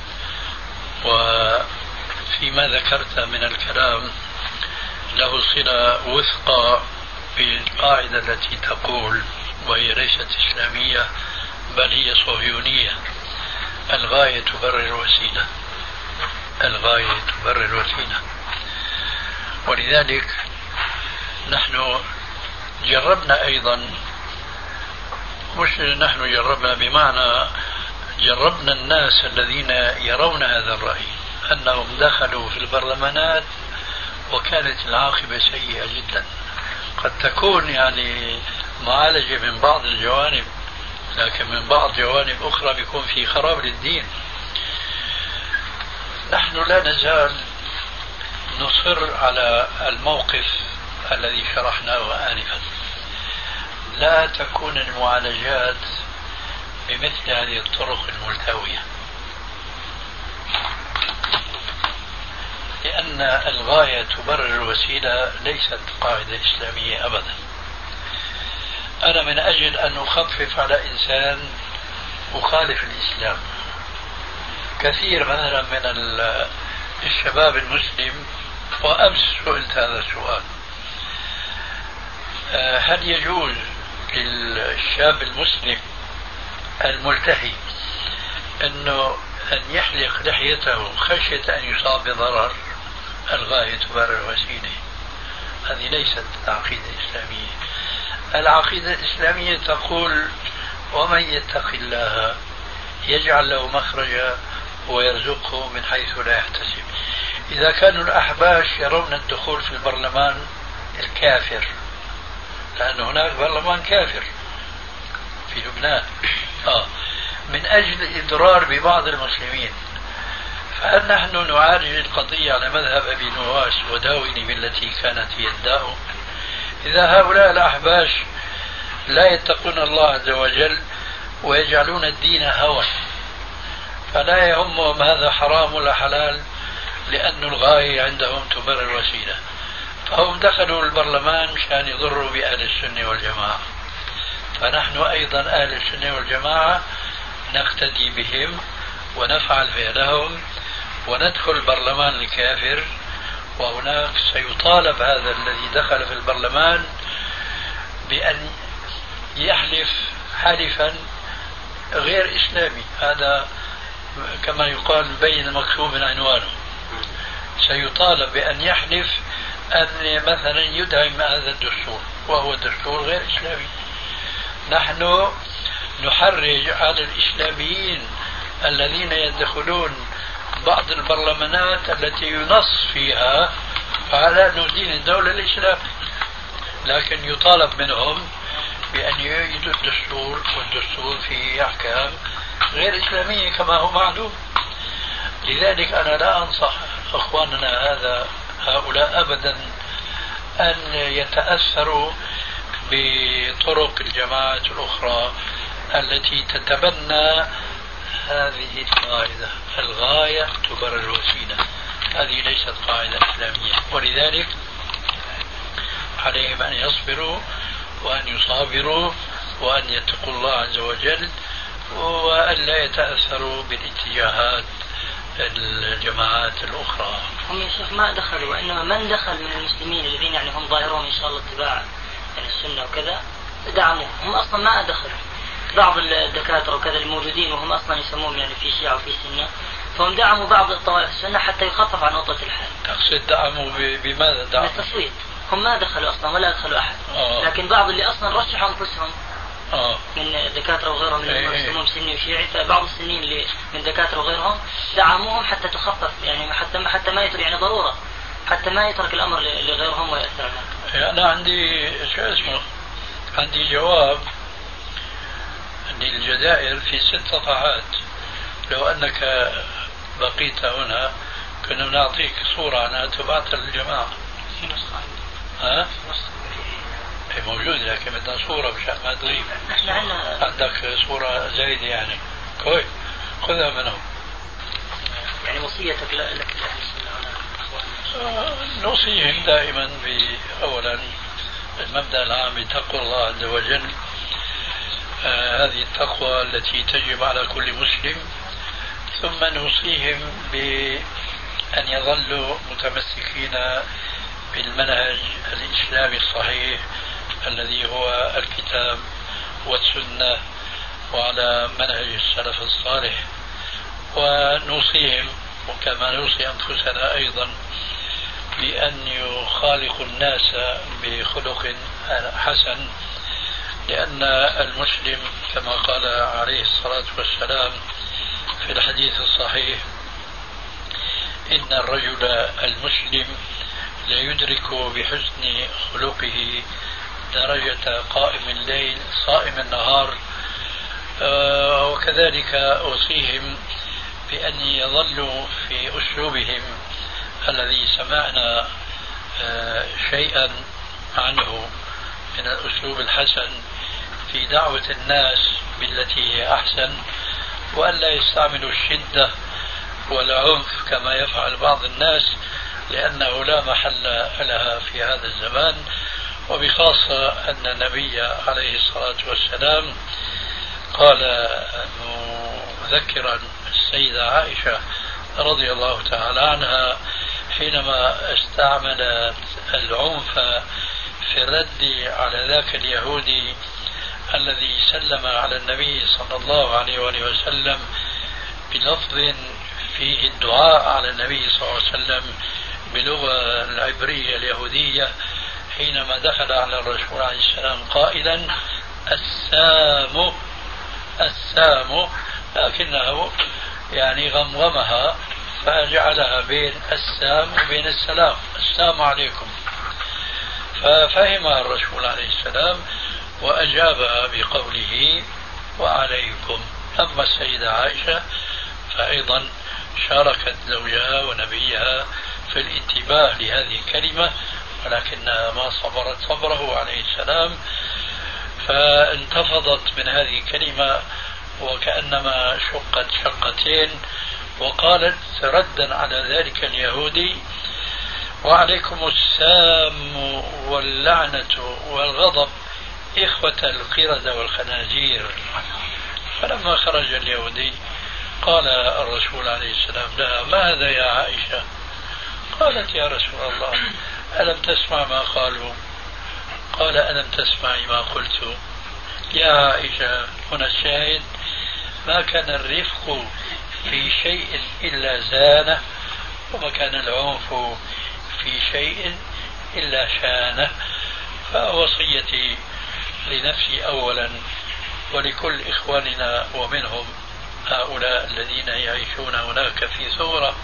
Speaker 3: وفيما ذكرت من الكلام له صلة وثقى بالقاعدة التي تقول، وهي ليست إسلامية بل هي صهيونية: الغاية تبرر الوسيلة. الغاية تبرر الوسيلة. ولذلك نحن جربنا أيضا، مش نحن جربنا بمعنى جربنا الناس الذين يرون هذا الرأي، أنهم دخلوا في البرلمانات وكانت العاقبة سيئة جدا. قد تكون يعني معالجة من بعض الجوانب، لكن من بعض جوانب أخرى بيكون في خراب للدين. نحن لا نزال نصر على الموقف الذي شرحناه آنفا. لا تكون المعالجات بمثل هذه الطرق الملتوية، لأن الغاية تبرر الوسيلة ليست قاعدة إسلامية أبدا. أنا من أجل أن أخفف على إنسان أخالف الإسلام. كثير مثلا من الشباب المسلم، وأمس سئلت هذا السؤال: هل يجوز للشاب المسلم الملتحي أن يحلق لحيته خشية أن يصاب بضرر؟ الغاية تبرر الوسيلة. هذه ليست عقيدة إسلامية. العقيدة الإسلامية تقول: ومن يتق الله يجعل له مخرجا ويرزقه من حيث لا يحتسب. إذا كانوا الأحباش يرون الدخول في البرلمان الكافر، لأن هناك برلمان كافر في لبنان من أجل الإضرار ببعض المسلمين، فهل نحن نعالج القضية على مذهب أبي نواس وداوني بالتي كانت هي الداء؟ إذا هؤلاء الأحباش لا يتقون الله عز وجل ويجعلون الدين هوى، فلا يهمهم هذا حرام ولا حلال، لأن الغاية عندهم تبرر الوسيلة. فهم دخلوا البرلمان مشان يضروا بأهل السنة والجماعة، فنحن أيضا أهل السنة والجماعة نقتدي بهم ونفعل فعلهم وندخل البرلمان الكافر، وهناك سيطالب هذا الذي دخل في البرلمان بأن يحلف حلفا غير إسلامي. هذا كما يقال بين المكتوب من عنوانه. سيطالب بأن يحلف أن مثلا يدعم هذا الدستور، وهو دستور غير إسلامي. نحن نحرج على الإسلاميين الذين يدخلون بعض البرلمانات التي ينص فيها على أنه دين الدولة الإسلام، لكن يطالب منهم بأن يعيدوا الدستور، والدستور فيه أحكام غير إسلامية كما هو معلوم. لذلك أنا لا أنصح أخواننا هؤلاء أبدا أن يتأثروا بطرق الجماعات الأخرى التي تتبنى هذه القاعدة: الغاية تبرر الوسيلة. هذه ليست قاعدة إسلامية، ولذلك عليهم أن يصبروا وأن يصابروا وأن يتقوا الله عز وجل وأن لا يتأثروا بالاتجاهات الجماعات الأخرى.
Speaker 7: هم يا شيخ ما دخلوا، وإنما من دخل من المسلمين الذين يعني هم ظاهرون إن شاء الله اتباع يعني السنة وكذا دعموا، هم أصلا ما دخلوا. بعض الدكاترة وكذا الموجودين وهم أصلا يسمون يعني في شيعة وفي سنة، فهم دعموا بعض الطوائف السنة حتى يخفف عن نقطة الحال.
Speaker 3: تقصد دعموا بماذا دعموا؟
Speaker 7: بالتصويت. هم ما دخلوا أصلا ولا أدخلوا أحد. لكن بعض اللي أصلا رشحوا أنفسهم من الدكاترة وغيرهم اللي يسمون سني وشيعي، فبعض السنين اللي من الدكاترة وغيرهم دعموهم حتى تخفف يعني حتى ما يترك يعني ضرورة حتى ما يترك الأمر لغيرهم ويأثر عليهم.
Speaker 3: أنا عندي جواب للجزائر في 6 صفحات. لو أنك بقيت هنا كنا نعطيك صورة عنها تبعث للجماعة. موجود لكن بدنا صورة مشان ما تغيب. عندك صورة زايدة يعني كويس خذها منهم.
Speaker 7: يعني وصيتك لك
Speaker 3: نوصيهم دائما أولا المبدأ العام بتقوى الله عز وجل. هذه التقوى التي تجب على كل مسلم. ثم نوصيهم بأن يظلوا متمسكين بالمنهج الإسلامي الصحيح الذي هو الكتاب والسنة وعلى منهج السلف الصالح. ونوصيهم وكما نوصي أنفسنا أيضا بأن يخالقوا الناس بخلق حسن، لأن المسلم كما قال عليه الصلاة والسلام في الحديث الصحيح إن الرجل المسلم لا يدرك بحسن خلقه درجة قائم الليل صائم النهار. وكذلك أوصيهم بأن يظلوا في أسلوبهم الذي سمعنا شيئا عنه من الأسلوب الحسن في دعوة الناس بالتي هي أحسن، وألا يستعملوا الشدة والعنف كما يفعل بعض الناس، لأنه لا محل لها في هذا الزمان. وبخاصة أن النبي عليه الصلاة والسلام قال مذكرا السيدة عائشة رضي الله تعالى عنها حينما استعملت العنف في الرد على ذاك اليهودي الذي سلم على النبي صلى الله عليه وسلم بلفظ فيه الدعاء على النبي صلى الله عليه وسلم باللغة العبرية اليهودية، حينما دخل على الرسول عليه السلام قائلا السام، لكنه يعني غمغمها فجعلها بين السام وبين السلام، السلام عليكم. ففهمها الرسول عليه السلام وأجابها بقوله وعليكم. أما السيدة عائشة فأيضا شاركت زوجها ونبيها في الانتباه لهذه الكلمة، ولكنها ما صبرت صبره عليه السلام، فانتفضت من هذه الكلمة وكأنما شقت شقتين، وقالت ردا على ذلك اليهودي وعليكم السام واللعنة والغضب إخوة القردة والخنازير. فلما خرج اليهودي قال الرسول عليه السلام لها ما هذا يا عائشة؟ قالت يا رسول الله ألم تسمع ما قالوا؟ قال ألم تسمعي ما قلت؟ يا عائشة هنا الشاهد ما كان الرفق في شيء إلا زانه، وما كان العنف في شيء إلا شانه. فوصيتي لنفسي أولا ولكل إخواننا ومنهم هؤلاء الذين يعيشون هناك في ثورة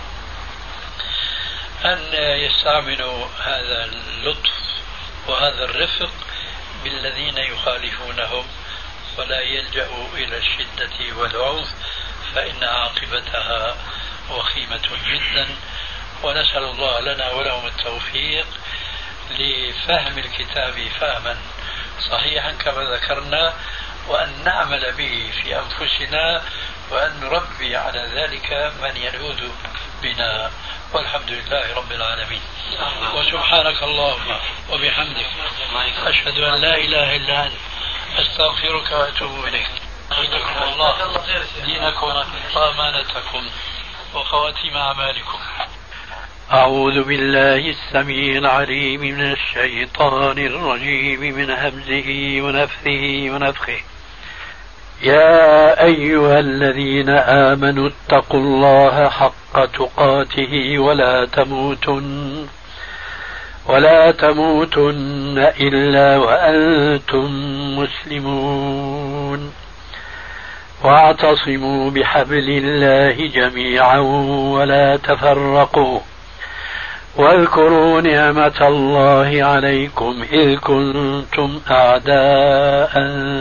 Speaker 3: أن يستعملوا هذا اللطف وهذا الرفق بالذين يخالفونهم، ولا يلجأوا إلى الشدة والعنف فإن عاقبتها وخيمة جدا. ونسأل الله لنا ولهم التوفيق لفهم الكتاب فهما صحيحا كما ذكرنا، وأن نعمل به في أنفسنا، وأن نربي على ذلك من يلوذ بنا. والحمد لله رب العالمين. وسبحانك اللهم وبحمدك أشهد أن لا إله إلا أنت أستغفرك وأتوب إليك. حفظكم الله دينكم وأمانتكم وخواتيم أعمالكم. أعوذ بالله السميع العليم من الشيطان الرجيم من همزه ونفثه ونفخه. يا أيها الذين آمنوا اتقوا الله حق تقاته ولا تموتن إلا وأنتم مسلمون واعتصموا بحبل الله جميعا ولا تفرقوا واذكروا نعمة الله عليكم إذ كنتم أعداء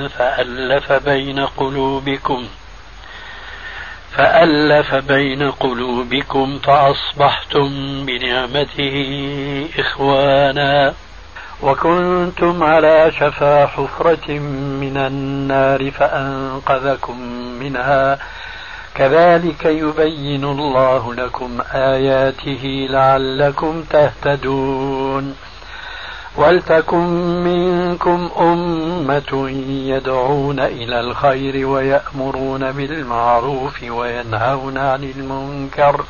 Speaker 3: فألف بين قلوبكم فأصبحتم بنعمته إخوانا وكنتم على شفا حفرة من النار فأنقذكم منها كذلك يبين الله لكم آياته لعلكم تهتدون ولتكن منكم أمة يدعون إلى الخير ويأمرون بالمعروف وينهون عن المنكر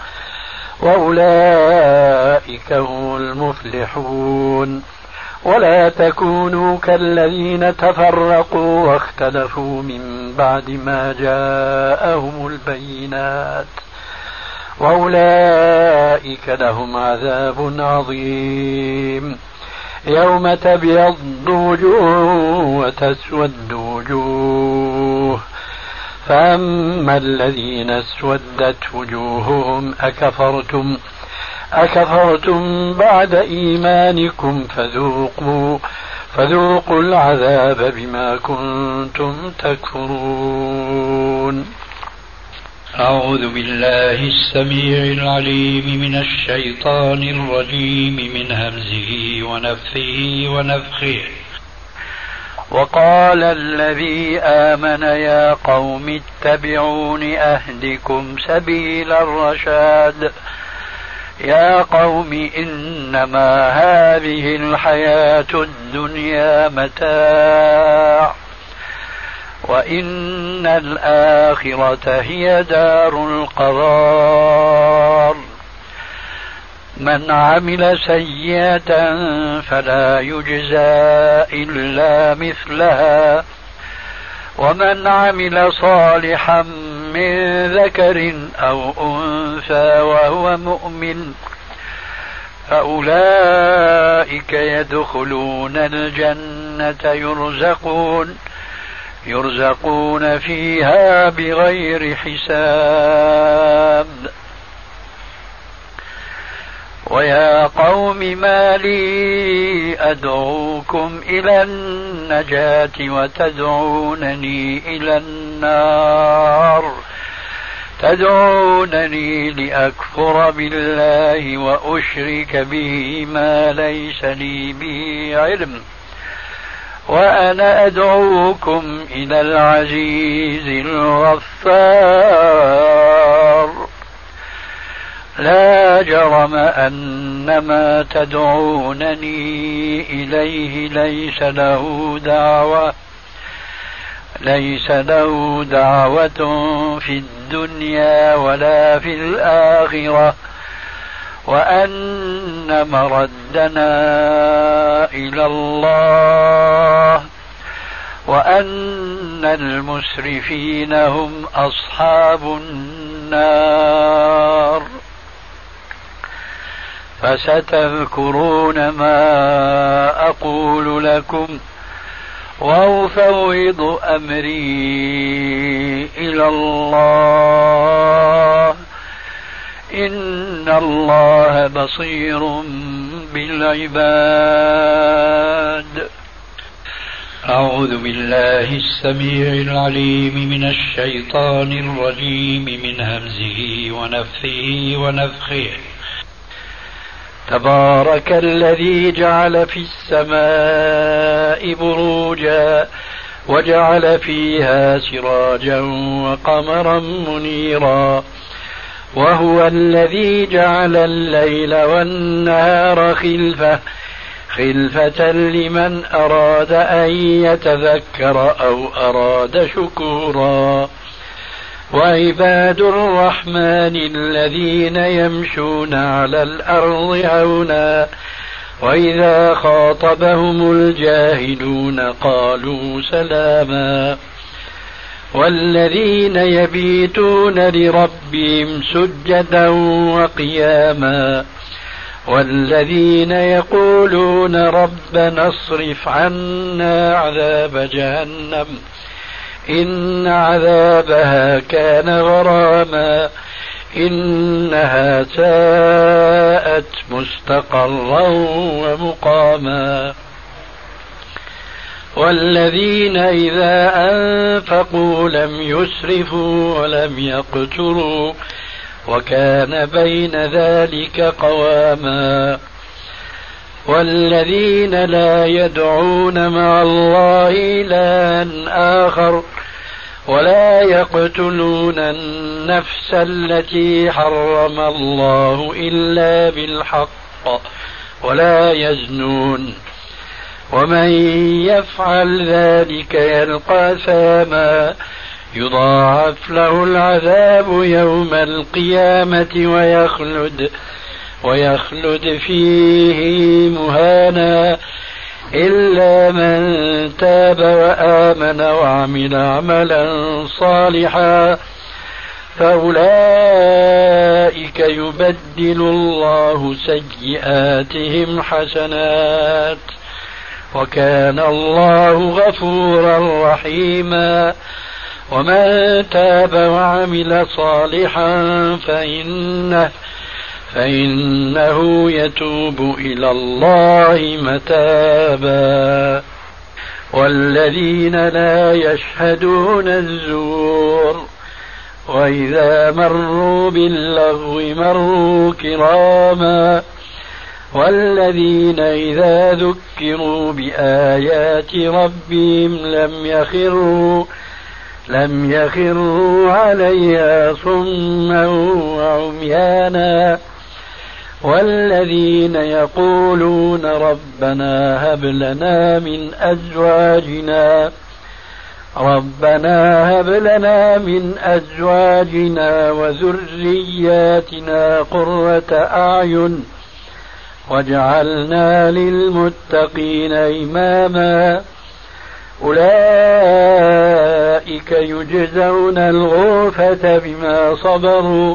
Speaker 3: وأولئك هم المفلحون ولا تكونوا كالذين تفرقوا واختلفوا من بعد ما جاءهم البينات وأولئك لهم عذاب عظيم يوم تبيض وجوه وتسود وجوه فأما الذين اسودت وجوههم أكفرتم بعد إيمانكم فذوقوا العذاب بما كنتم تكفرون. أعوذ بالله السميع العليم من الشيطان الرجيم من همزه ونفثه ونفخه. وقال الذي آمن يا قوم اتبعون أهدكم سبيل الرشاد يا قوم إنما هذه الحياة الدنيا متاع وإن الآخرة هي دار القرار من عمل سيئة فلا يجزى إلا مثلها ومن عمل صالحا من ذكر أو أنثى وهو مؤمن فأولئك يدخلون الجنة يرزقون فيها بغير حساب. ويا قوم ما لي أدعوكم إلى النجاة وتدعونني إلى النار تدعونني لأكفر بالله وأشرك به ما ليس لي به علم وأنا أدعوكم إلى العزيز الغفار لا جرم أن ما تدعونني إليه ليس له دعوة في الدنيا ولا في الآخرة وأن مردنا إلى الله وأن المسرفين هم أصحاب النار. فستذكرون ما أقول لكم وأفوض أمري إلى الله إن الله بصير بالعباد. أعوذ بالله السميع العليم من الشيطان الرجيم من همزه ونفثه ونفخه. تبارك الذي جعل في السماء بروجا وجعل فيها سراجا وقمرا منيرا وهو الذي جعل الليل والنهار
Speaker 8: خلفة لمن أراد أن يتذكر أو أراد شكورا. وعباد الرحمن الذين يمشون على الأرض هونا وإذا خاطبهم الجاهلون قالوا سلاما. والذين يبيتون لربهم سجدا وقياما والذين يقولون ربنا اصرف عنا عذاب جهنم إن عذابها كان غراما إنها ساءت مستقرا ومقاما. والذين إذا أنفقوا لم يسرفوا ولم يقتروا وكان بين ذلك قواما. والذين لا يدعون مع الله إلها آخر ولا يقتلون النفس التي حرم الله إلا بالحق ولا يزنون ومن يفعل ذلك يلقى أثاما يضاعف له العذاب يوم القيامة ويخلد فيه مهانا إلا من تاب وآمن وعمل عملا صالحا فأولئك يبدل الله سيئاتهم حسنات وكان الله غفورا رحيما. ومن تاب وعمل صالحا فإنه يتوب إلى الله متابا. والذين لا يشهدون الزور وإذا مروا باللغو مروا كراما. والذين إذا ذكروا بآيات ربهم لم يخروا عليها صما وعميانا. والذين يقولون ربنا هب لنا من أزواجنا وذرياتنا قرة أعين واجعلنا للمتقين إماما. أولئك يجزون الغرفة بما صبروا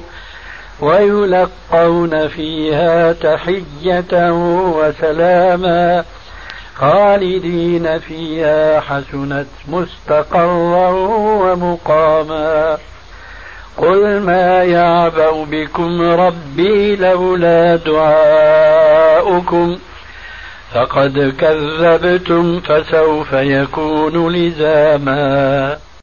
Speaker 8: ويلقون فيها تحية وسلاما خالدين فيها حسنت مستقرا ومقاما. قل ما يعبأ بكم ربي لولا دعاؤكم فقد كذبتم فسوف يكون لزاما.